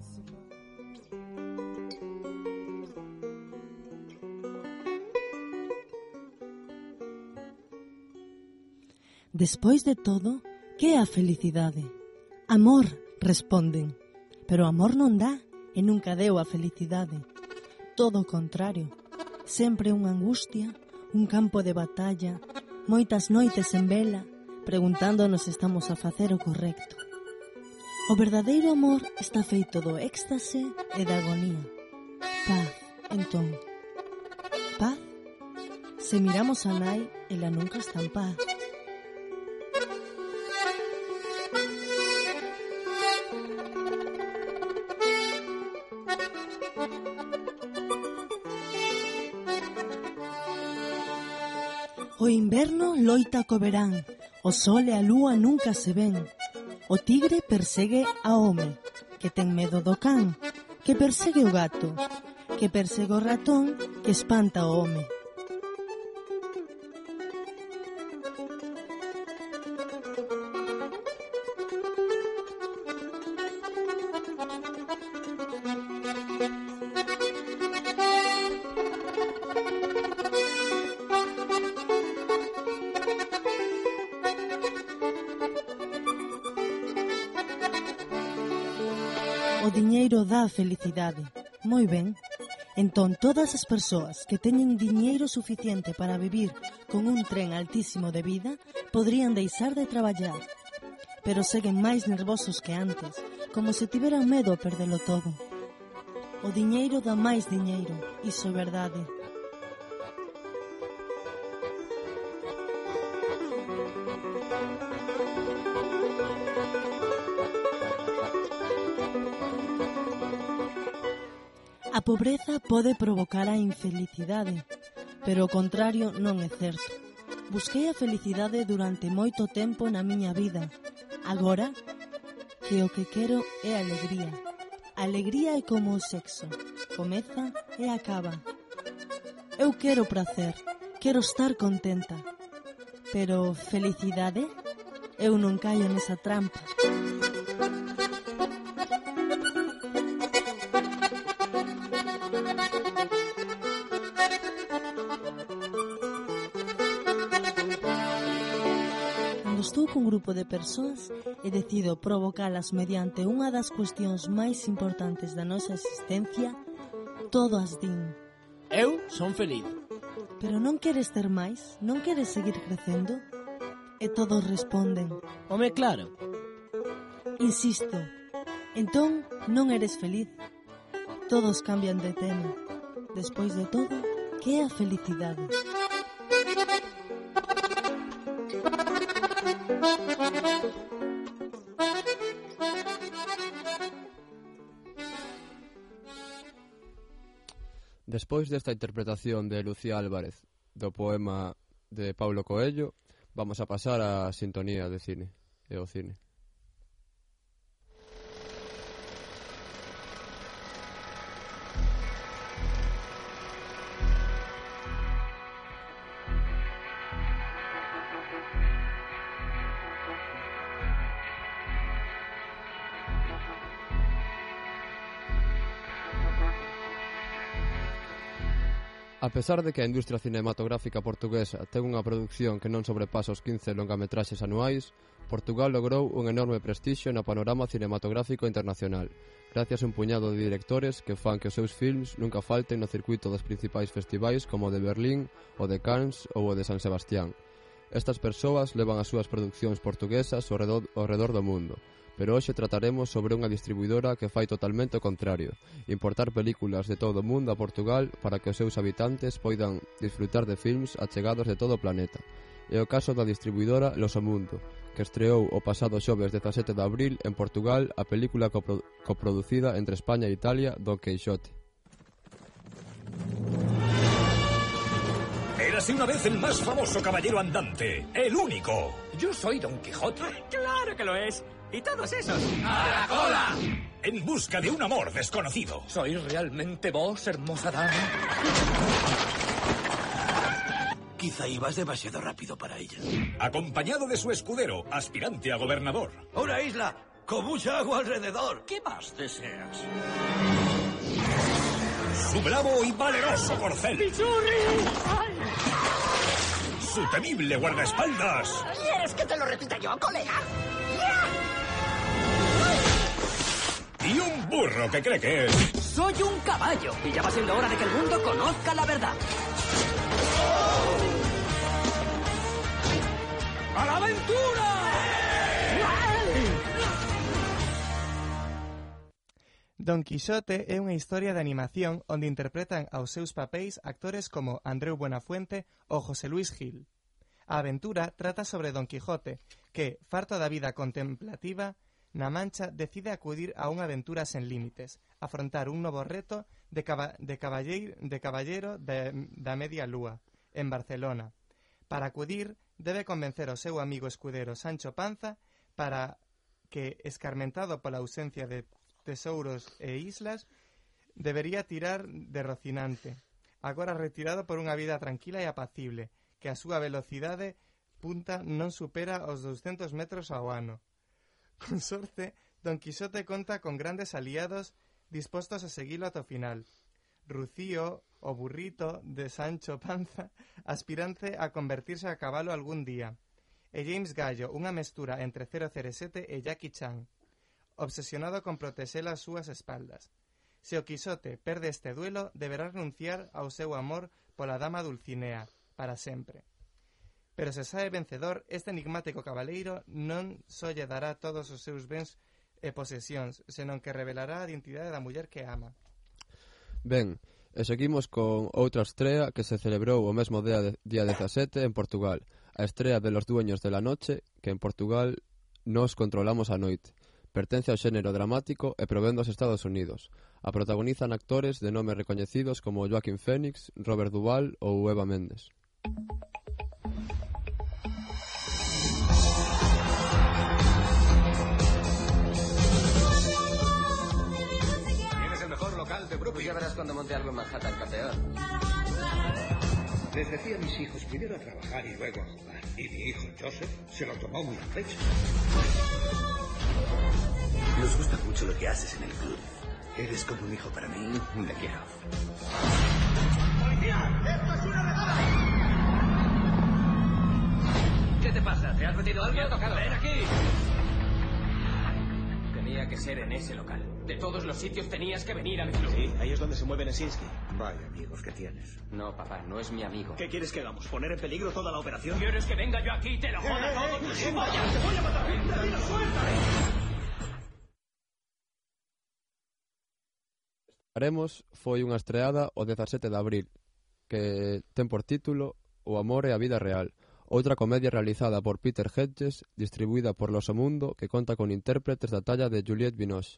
Despois de todo, que é a felicidade? Amor, responden. Pero amor non dá e nunca deu a felicidade. Todo o contrario, sempre unha angustia, un campo de batalla, moitas noites en vela, preguntándonos se estamos a facer o correcto. O verdadeiro amor está feito do éxtase e da agonía. Paz, entón. Paz? Se miramos a nai, ela nunca está en paz. O inverno loita co verán, o sol e a lúa nunca se ven. O tigre persegue a home, que ten medo do can, que persegue o gato, que persegue o ratón, que espanta o home. O diñeiro dá felicidade. Moi ben. Entón, todas as persoas que teñen diñeiro suficiente para vivir con un tren altísimo de vida podrían deixar de traballar. Pero seguen máis nervosos que antes, como se tiveran medo a perdelo todo. O diñeiro dá máis diñeiro, iso é verdade. A pobreza pode provocar a infelicidade, pero o contrario non é certo. Busquei a felicidade durante moito tempo na miña vida. Agora, que o que quero é alegría. A alegría é como o sexo. Comeza e acaba. Eu quero prazer, quero estar contenta. Pero felicidade? Eu non caio nesa trampa. Estou cun grupo de persoas e decido provocalas mediante unha das cuestións máis importantes da nosa existencia, todas din: eu son feliz. Pero non queres ter máis? Non queres seguir crecendo? E todos responden: home, claro. Insisto, entón non eres feliz. Todos cambian de tema. Despois de todo, que é a felicidade? Despois desta interpretación de Lucía Álvarez do poema de Paulo Coelho, vamos a pasar á sintonía de cine e ao cine. A pesar de que a industria cinematográfica portuguesa ten unha produción que non sobrepasa os 15 longametraxes anuais, Portugal logrou un enorme prestixio no panorama cinematográfico internacional, gracias a un puñado de directores que fan que os seus films nunca falten no circuito dos principais festivais como o de Berlín, o de Cannes ou o de San Sebastián. Estas persoas levan as súas producións portuguesas ao redor do mundo, pero hoxe trataremos sobre unha distribuidora que fai totalmente o contrario, importar películas de todo o mundo a Portugal para que os seus habitantes poidan disfrutar de films achegados de todo o planeta. É o caso da distribuidora Losomundo, que estreou o pasado xoves 17 de abril en Portugal a película coproducida entre España e Italia, Don Quixote. Érase una vez el más famoso caballero andante, el único. Yo soy Don Quijote. ¡Claro que lo es! ¿Y todos esos? ¡A la cola! En busca de un amor desconocido. ¿Sois realmente vos, hermosa dama? Quizá ibas demasiado rápido para ella. Acompañado de su escudero, aspirante a gobernador. Una isla con mucha agua alrededor. ¿Qué más deseas? Su bravo y valeroso corcel. ¡Pichurri! ¡Ay! Su temible guardaespaldas. ¿Quieres que te lo repita yo, colega? Y un burro que cree que es... Soy un caballo y ya va siendo hora de que el mundo conozca la verdad. ¡A la aventura! Don Quixote é unha historia de animación onde interpretan aos seus papéis actores como Andreu Buenafuente ou José Luis Gil. A aventura trata sobre Don Quijote, que, farto da vida contemplativa, na Mancha decide acudir a unha aventura sen límites, afrontar un novo reto de caballero da media lúa, en Barcelona, Para acudir, debe convencer ao seu amigo escudero Sancho Panza para que, escarmentado pola ausencia de tesouros e islas, debería tirar de Rocinante, agora retirado por unha vida tranquila e apacible, que a súa velocidade punta non supera os 200 metros ao ano. Con sorte, Don Quixote conta con grandes aliados dispostos a seguilo ata o final. Rucío, o burrito de Sancho Panza, aspirante a convertirse a cabalo algún día, e James Gallo, unha mestura entre 007 e Jackie Chan, obsesionado con protexer as súas espaldas. Se o Quixote perde este duelo, deberá renunciar ao seu amor pola dama Dulcinea, para sempre. Pero se sae vencedor, este enigmático cabaleiro non só lle dará todos os seus bens e posesións, senón que revelará a identidade da muller que ama. Ben, e seguimos con outra estrea que se celebrou o mesmo día 17 en Portugal, a estrea de Los Dueños de la Noche, que en Portugal nos controlamos a noite. Pertence ao xénero dramático e provén dos Estados Unidos. A protagonizan actores de nomes recoñecidos como Joaquín Phoenix, Robert Duvall ou Eva Mendes. Pues ya verás cuando monte algo en Manhattan, campeón. Les decía a mis hijos primero a trabajar y luego a jugar. Y mi hijo Joseph se lo tomó muy a pecho. Nos gusta mucho lo que haces en el club. Eres como un hijo para mí. Te quiero. ¡Policía! ¡Esto es una redada! ¿Qué te pasa? ¿Te has metido algo? Me ha tocado. ¡Ven aquí! Tenía que ser en ese local. De todos los sitios tenías que venir a mi club. Sí, ahí es donde se mueve Nesinski. Vaya amigos que tienes. No, papá, no es mi amigo. ¿Qué quieres que hagamos? ¿Poner en peligro toda la operación? ¿Quieres que venga yo aquí y te lo joda todo? ¡Vaya! ¡Te voy a matar! ¡David, suéltame! Haremos foi unha estreada o 17 de abril, que ten por título O amor e a vida real, outra comedia realizada por Peter Hedges, distribuída por Loso Mundo, que conta con intérpretes da talla de Juliette Binoche.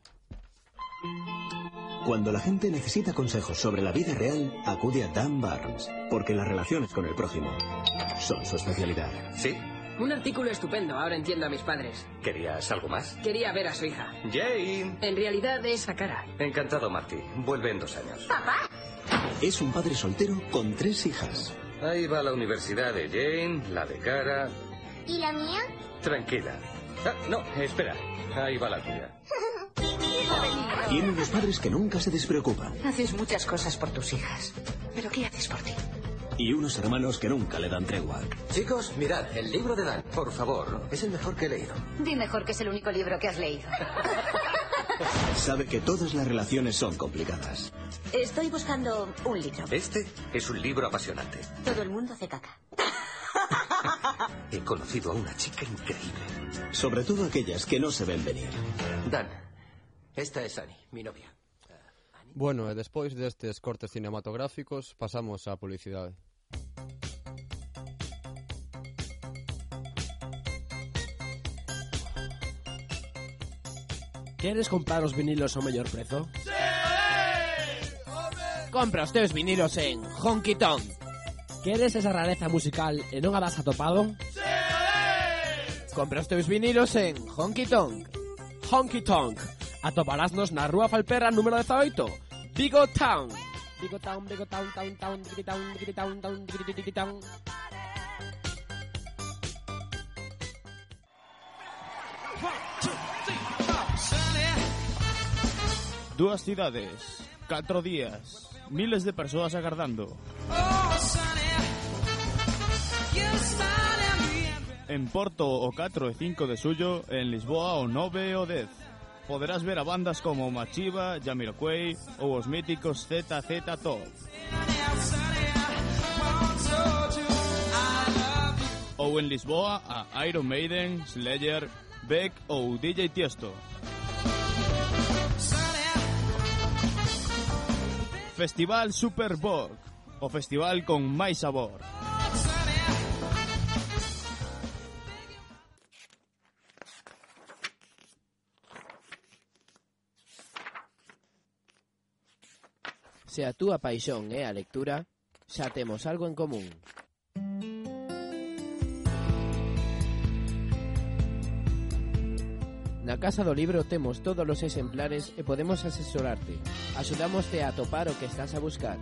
Cuando la gente necesita consejos sobre la vida real, acude a Dan Barnes, porque las relaciones con el prójimo son su especialidad. ¿Sí? Un artículo estupendo, ahora entiendo a mis padres. ¿Querías algo más? Quería ver a su hija. Jane. En realidad, esa cara. Encantado, Marty. Vuelve en 2 años. ¿Papá? Es un padre soltero con 3 hijas. Ahí va la universidad de Jane, la de Cara. ¿Y la mía? Tranquila. Ah, no, espera. Ahí va la tuya. Tiene unos padres que nunca se despreocupan. Haces muchas cosas por tus hijas. ¿Pero qué haces por ti? Y unos hermanos que nunca le dan tregua. Chicos, mirad, el libro de Dan, por favor. Es el mejor que he leído. Di mejor que es el único libro que has leído. Sabe que todas las relaciones son complicadas. Estoy buscando un libro. Este es un libro apasionante. Todo el mundo hace caca. He conocido a una chica increíble. Sobre todo aquellas que no se ven venir. Dan, esta es Annie, mi novia. Bueno, e despois destes cortes cinematográficos pasamos á publicidade. Queres comprar os vinilos ao mellor prezo? Sí! Compra os teus vinilos en Honky Tonk. Queres esa rareza musical e non a das atopado? Sí! Compra os teus vinilos en Honky Tonk. Honky Tonk. Atoparásnos na Rúa Falperra número 18, Vigo Town. Vigo Town, Vigo Town, Town, Town, Diggy Town, Diggy Town, Town, Diggy Town. Dúas cidades, 4 días, miles de persoas agardando. En Porto o 4 e 5 de xullo, en Lisboa o 9 e o 10. Poderás ver a bandas como Machiva, Jamiroquai ou os míticos ZZ Top. Ou en Lisboa a Iron Maiden, Slayer, Beck ou DJ Tiesto. Festival Superboc, o festival con máis sabor. Se a túa paixón é a lectura, xa temos algo en común. Na Casa do Libro temos todos os exemplares e podemos asesorarte. Axudámoste a atopar o que estás a buscar.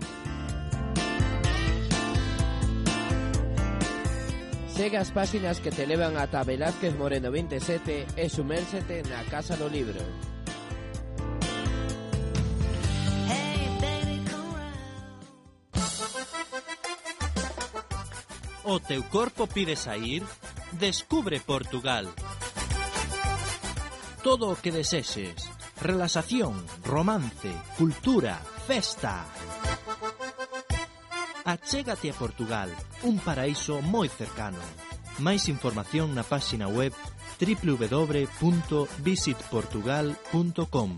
Segue as páxinas que te levan ata Velázquez Moreno 27 e sumérsete na Casa do Libro. O teu corpo pide sair? Descubre Portugal. Todo o que desexes. Relaxación, romance, cultura, festa. Achégate a Portugal, un paraíso moi cercano. Máis información na páxina web www.visitportugal.com.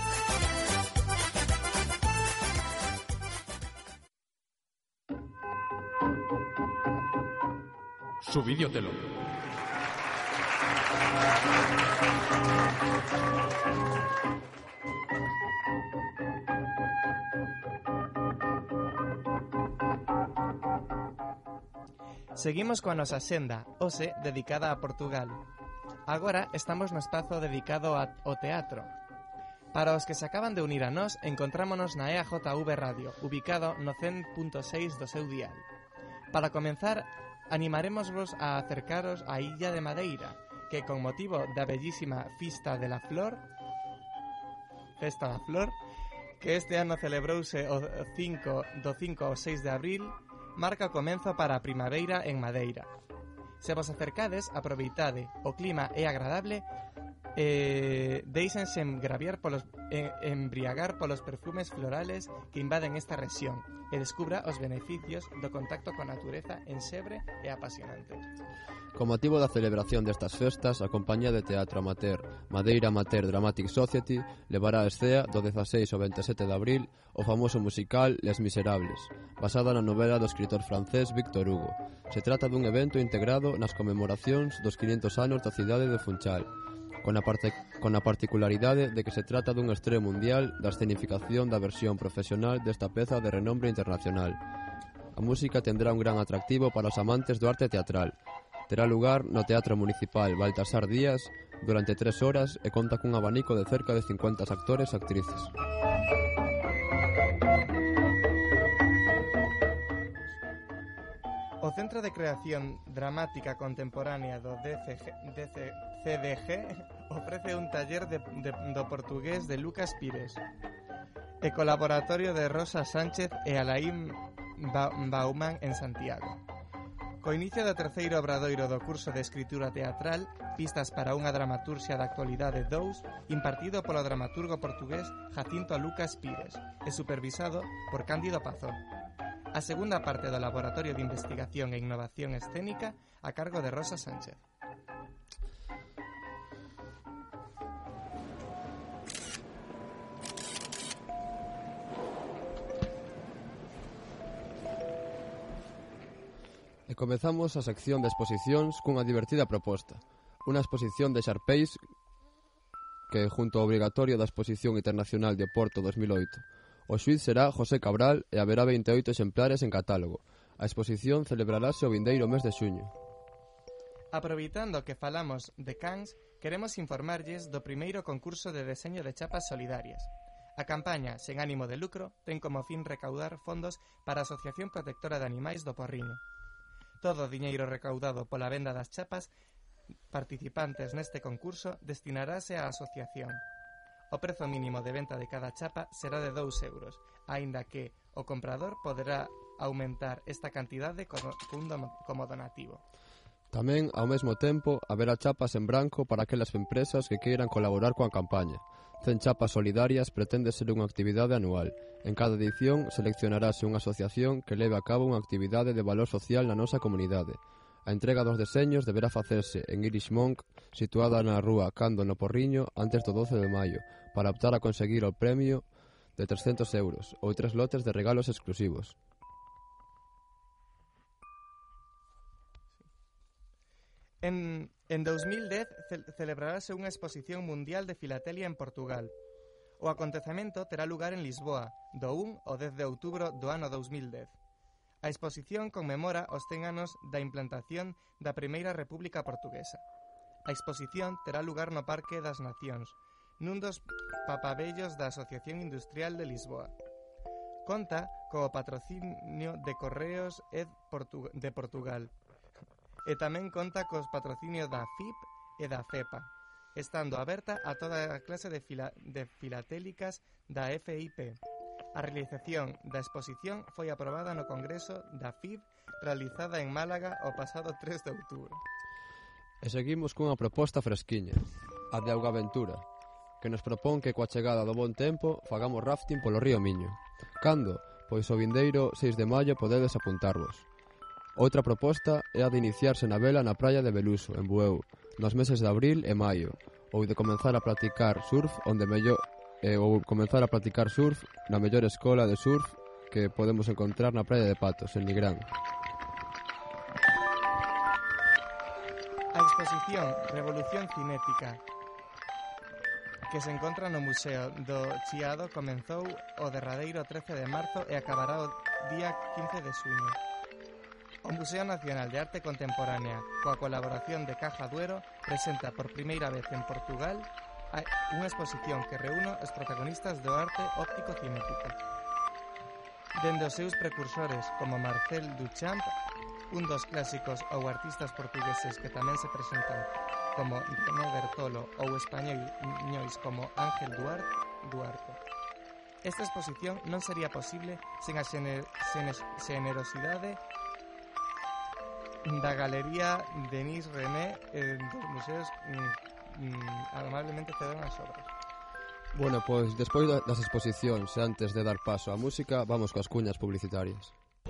Su vídeo telón. Seguimos coa nosa senda, hoxe dedicada a Portugal. Agora estamos no espazo dedicado ao teatro. Para os que se acaban de unir a nós, encontrámonos na EAJV Radio, ubicado no 100.6 do seu dial. Para comenzar, animarémosvos a acercaros á Illa de Madeira, que con motivo da bellísima Festa da Flor, que este ano celebrouse do 5 ao 6 de abril, marca o comenzo para a primavera en Madeira. Se vos acercades, aproveitade, o clima é agradable e deixense embriagar polos perfumes florales que invaden esta rexión e descubra os beneficios do contacto coa natureza enxebre e apasionante. Con motivo da celebración destas festas, a compañía de teatro amateur Madeira Amateur Dramatic Society levará a escea do 16 ao 27 de abril o famoso musical Les Miserables, basada na novela do escritor francés Victor Hugo. Se trata dun evento integrado nas conmemoracións dos 500 anos da cidade de Funchal, con a particularidade de que se trata dun estreo mundial da escenificación da versión profesional desta peza de renombre internacional. A música tendrá un gran atractivo para os amantes do arte teatral. Terá lugar no Teatro Municipal Baltasar Díaz durante 3 horas e conta cun abanico de cerca de 50 actores e actrices. O Centro de Creación Dramática Contemporánea do CDG ofrece un taller do portugués de Lucas Pires e colaboratorio de Rosa Sánchez e Alain Bauman en Santiago. Co inicio do terceiro obradoiro do curso de escritura teatral Pistas para unha dramaturxia da actualidade 2, impartido polo dramaturgo portugués Jacinto Lucas Pires e supervisado por Cándido Pazón. A segunda parte do Laboratorio de Investigación e Innovación Escénica a cargo de Rosa Sánchez. E comezamos a sección de exposicións cunha divertida proposta. Unha exposición de Xarpeis que junto ao obrigatorio da Exposición Internacional de Oporto 2008. O xuíz será José Cabral e haberá 28 exemplares en catálogo. A exposición celebrarase o vindeiro mes de xuño. Aproveitando que falamos de cans, queremos informarlles do primeiro concurso de deseño de chapas solidarias. A campaña, sen ánimo de lucro, ten como fin recaudar fondos para a Asociación Protectora de Animais do Porriño. Todo o diñeiro recaudado pola venda das chapas participantes neste concurso destinarase á asociación. O prezo mínimo de venta de cada chapa será de 2 euros, aínda que o comprador poderá aumentar esta cantidade como donativo. Tamén, ao mesmo tempo, haberá chapas en branco para aquelas empresas que queiran colaborar coa campaña. 100 chapas solidarias pretende ser unha actividade anual. En cada edición seleccionarase unha asociación que leve a cabo unha actividade de valor social na nosa comunidade. A entrega dos deseños deberá facerse en Irish Monk, situada na rúa Cando no Porriño, antes do 12 de maio, para optar a conseguir o premio de 300 euros ou 3 lotes de regalos exclusivos. En 2010 celebrarase unha exposición mundial de filatelia en Portugal. O acontecemento terá lugar en Lisboa, do 1 ao 10 de outubro do ano 2010. A exposición conmemora os 100 anos da implantación da Primeira República Portuguesa. A exposición terá lugar no Parque das Nacións, nun dos papavellos da Asociación Industrial de Lisboa. Conta co patrocinio de Correos de Portugal e tamén conta cos patrocinios da FIP e da FEPA, estando aberta a toda a clase de filatélicas da FIP. A realización da exposición foi aprobada no Congreso da FIP realizada en Málaga o pasado 3 de outubro. E seguimos cunha proposta fresquiña, a de Augaventura, que nos propón que coa chegada do bon tempo fagamos rafting polo río Miño. Cando? Pois o vindeiro 6 de maio podedes apuntarvos. Outra proposta é a de iniciarse na vela na praia de Beluso, en Bueu, nos meses de abril e maio, ou de comenzar a practicar surf na mellor escola de surf que podemos encontrar na praia de Patos, en Nigrán. A exposición Revolución Cinética, que se encontra no Museo do Chiado, comenzou o derradeiro 13 de marzo e acabará o día 15 de xuño. O Museo Nacional de Arte Contemporánea, coa colaboración de Caja Duero, presenta por primeira vez en Portugal unha exposición que reúne os protagonistas do arte óptico-cinético. Dende os seus precursores, como Marcel Duchamp, un dos clásicos ou artistas portugueses que tamén se presentan como René Bertolo ou españois como Ángel Duarte. Esta exposición non sería posible sen a generosidade da Galería Denis René dos museos amablemente cederon as obras. Bueno, pois despois das exposicións e antes de dar paso á música, vamos coas cuñas publicitarias.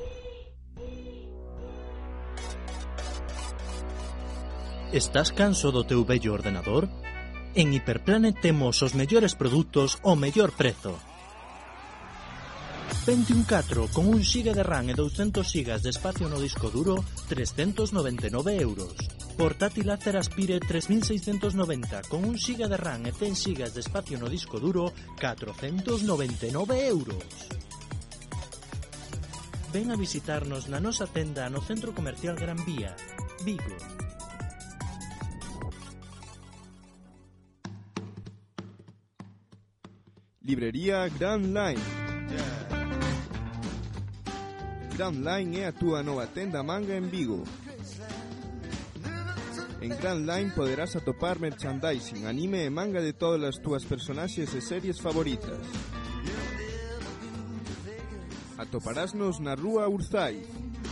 Estás canso do teu vello ordenador? En Hiperplanet temos os mellores produtos ao mellor prezo. Pentium 4 con 1 GB de RAM e 200 GB de espacio no disco duro, 399 euros. Portátil Acer Aspire 3690 con 1 GB de RAM e 100 GB de espacio no disco duro, 499 euros. Ven a visitarnos na nosa tenda no Centro Comercial Gran Vía, Vigo. Librería Grand Line. Grand Line é a túa nova tenda manga en Vigo. En Grand Line poderás atopar merchandising, anime e manga de todas as túas personaxes e series favoritas. Atoparásnos na Rúa Urzai.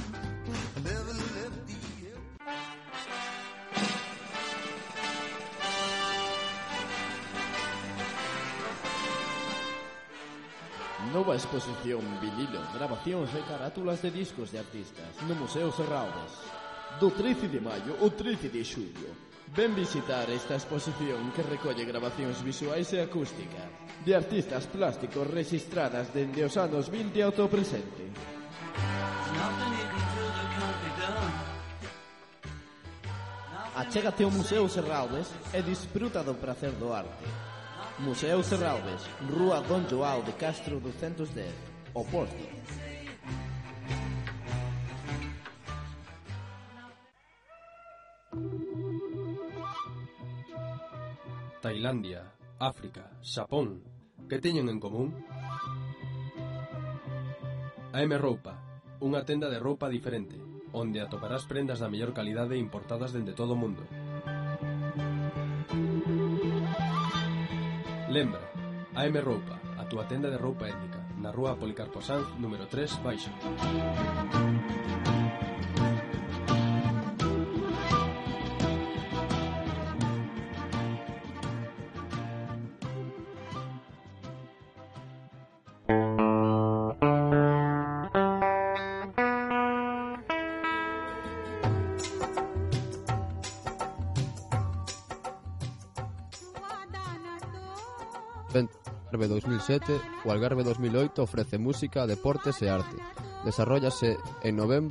Nova exposición vinilo, grabacións e carátulas de discos de artistas no Museo Serralves. Do 13 de maio ao 13 de xullo. Ven visitar esta exposición que recolle grabacións visuais e acústica de artistas plásticos registradas dende os anos 20 ao presente. Achégate ao Museo Serralves e disfruta do prazer do arte. Museo Serralves, Rúa Don Joao de Castro 210, O Porto. Tailandia, África, Xapón, que teñen en común? A M Roupa, unha tenda de roupa diferente, onde atoparás prendas da mellor calidade importadas dende todo o mundo. Lembra, a M Roupa, a túa tenda de roupa étnica, na rúa Policarpo Sanz, número 3, Baixo. Algarve 2007, o Algarve 2008 ofrece música, deportes e arte. Desarróllase de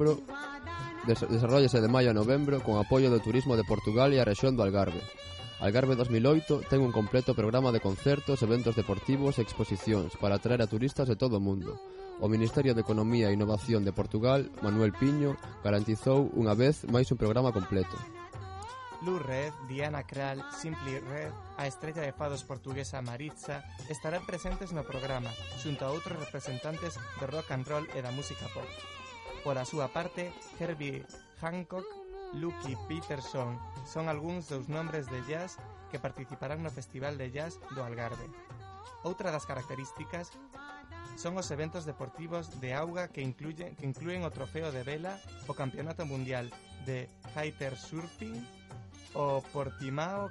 maio a novembro con apoio do turismo de Portugal e a rexión do Algarve. Algarve 2008 ten un completo programa de concertos, eventos deportivos e exposicións para atraer a turistas de todo o mundo. O Ministerio de Economía e Innovación de Portugal, Manuel Piño, garantizou unha vez máis un programa completo. Lou Reed, Diana Krall, Simply Red, a estrella de fados portuguesa Maritza estarán presentes no programa, xunto a outros representantes do rock and roll e da música pop. Pola súa parte, Herbie Hancock, Lucky Peterson son algúns dos nombres de jazz que participarán no Festival de Jazz do Algarve. Outra das características son os eventos deportivos de auga que inclúen o trofeo de vela, o Campeonato Mundial de Kitesurfing, o Portimao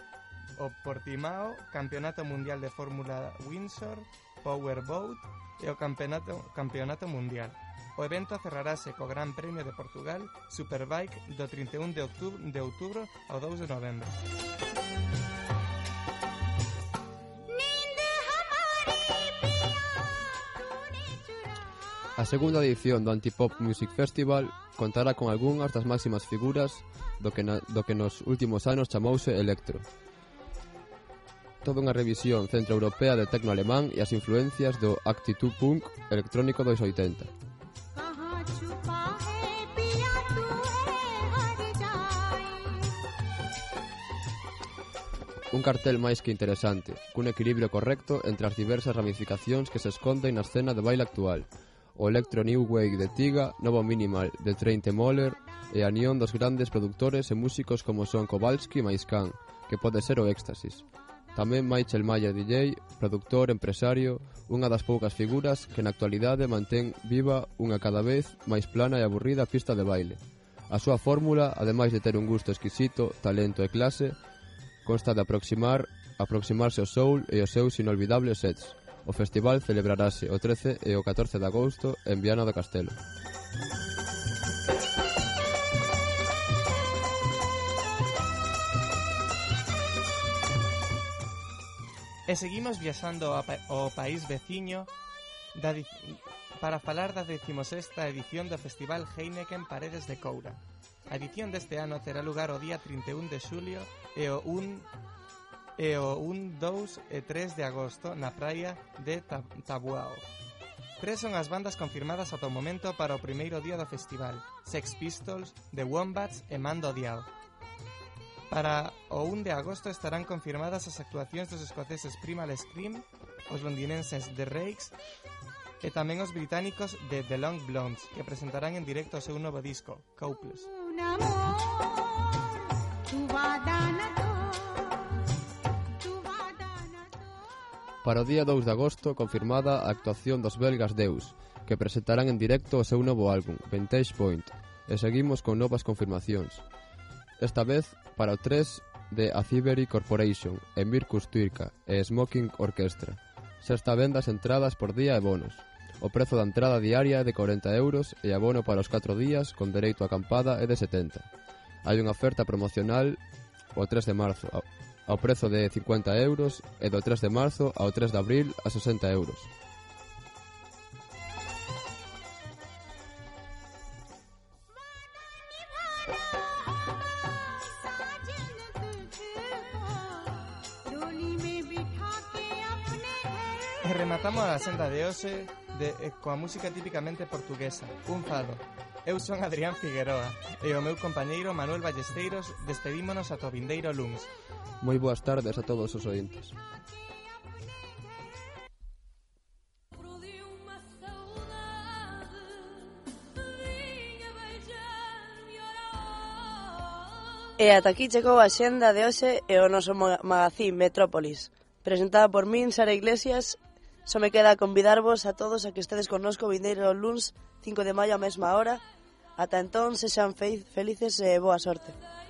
Campeonato Mundial de Fórmula Windsor, Powerboat e o Campeonato Mundial. O evento cerrarase co Gran Premio de Portugal Superbike do 31 de outubro ao 2 de novembro. A segunda edición do Antipop Music Festival contará con algunhas das máximas figuras do que nos últimos anos chamouse electro. Toda unha revisión centroeuropea de tecno alemán e as influencias do actitud punk electrónico dos 80. Un cartel máis que interesante, cun equilibrio correcto entre as diversas ramificacións que se esconden na escena de baile actual. O electro new wave de Tiga, novo minimal de Trainte Moller e a unión dos grandes produtores e músicos como son Kowalski e Maiskan, que pode ser o éxtasis. Tamén Michael Mayer DJ, produtor, empresario, unha das poucas figuras que na actualidade mantén viva unha cada vez máis plana e aburrida pista de baile. A súa fórmula, ademais de ter un gusto exquisito, talento e clase, consta de aproximarse ao soul e os seus inolvidables sets. O festival celebrarase o 13 e o 14 de agosto en Viana do Castelo. E seguimos viaxando ao país veciño para falar da 16ª edición do Festival Heineken Paredes de Coura. A edición deste ano terá lugar o día 31 de xulio e o 1, 2 e 3 de agosto na praia de Tabuao. 3 son as bandas confirmadas ata o momento para o primeiro día do festival: Sex Pistols, The Wombats e Mando Diao. Para o 1 de agosto estarán confirmadas as actuacións dos escoceses Primal Scream, os londinenses The Rakes e tamén os británicos de The Long Blondes, que presentarán en directo o seu novo disco, Couples. Para o día 2 de agosto confirmada a actuación dos belgas Deus, que presentarán en directo o seu novo álbum, Vantage Point, e seguimos con novas confirmacións. Esta vez para o 3 de Aciberi Corporation, Emir Kusturica e Smoking Orchestra. Xa está a venda as entradas por día e bonos. O prezo da entrada diaria é de 40 euros e abono para os 4 días con dereito a acampada é de 70. Hai unha oferta promocional o 3 de marzo ao prezo de 50 euros e do 3 de marzo ao 3 de abril a 60 euros. E rematamos a senda de hoxe coa música típicamente portuguesa, un fado. Eu son Adrián Figueroa e o meu compañeiro Manuel Ballesteiros despedímonos ata o vindeiro luns. Moi boas tardes a todos os ointes. E ata aquí chegou a xenda de hoxe e o noso magazín Metrópolis, presentada por min, Sara Iglesias. Só me queda convidarvos a todos a que estedes connosco o vindeiro luns 5 de maio á mesma hora. Ata entón, sexan felices e boa sorte.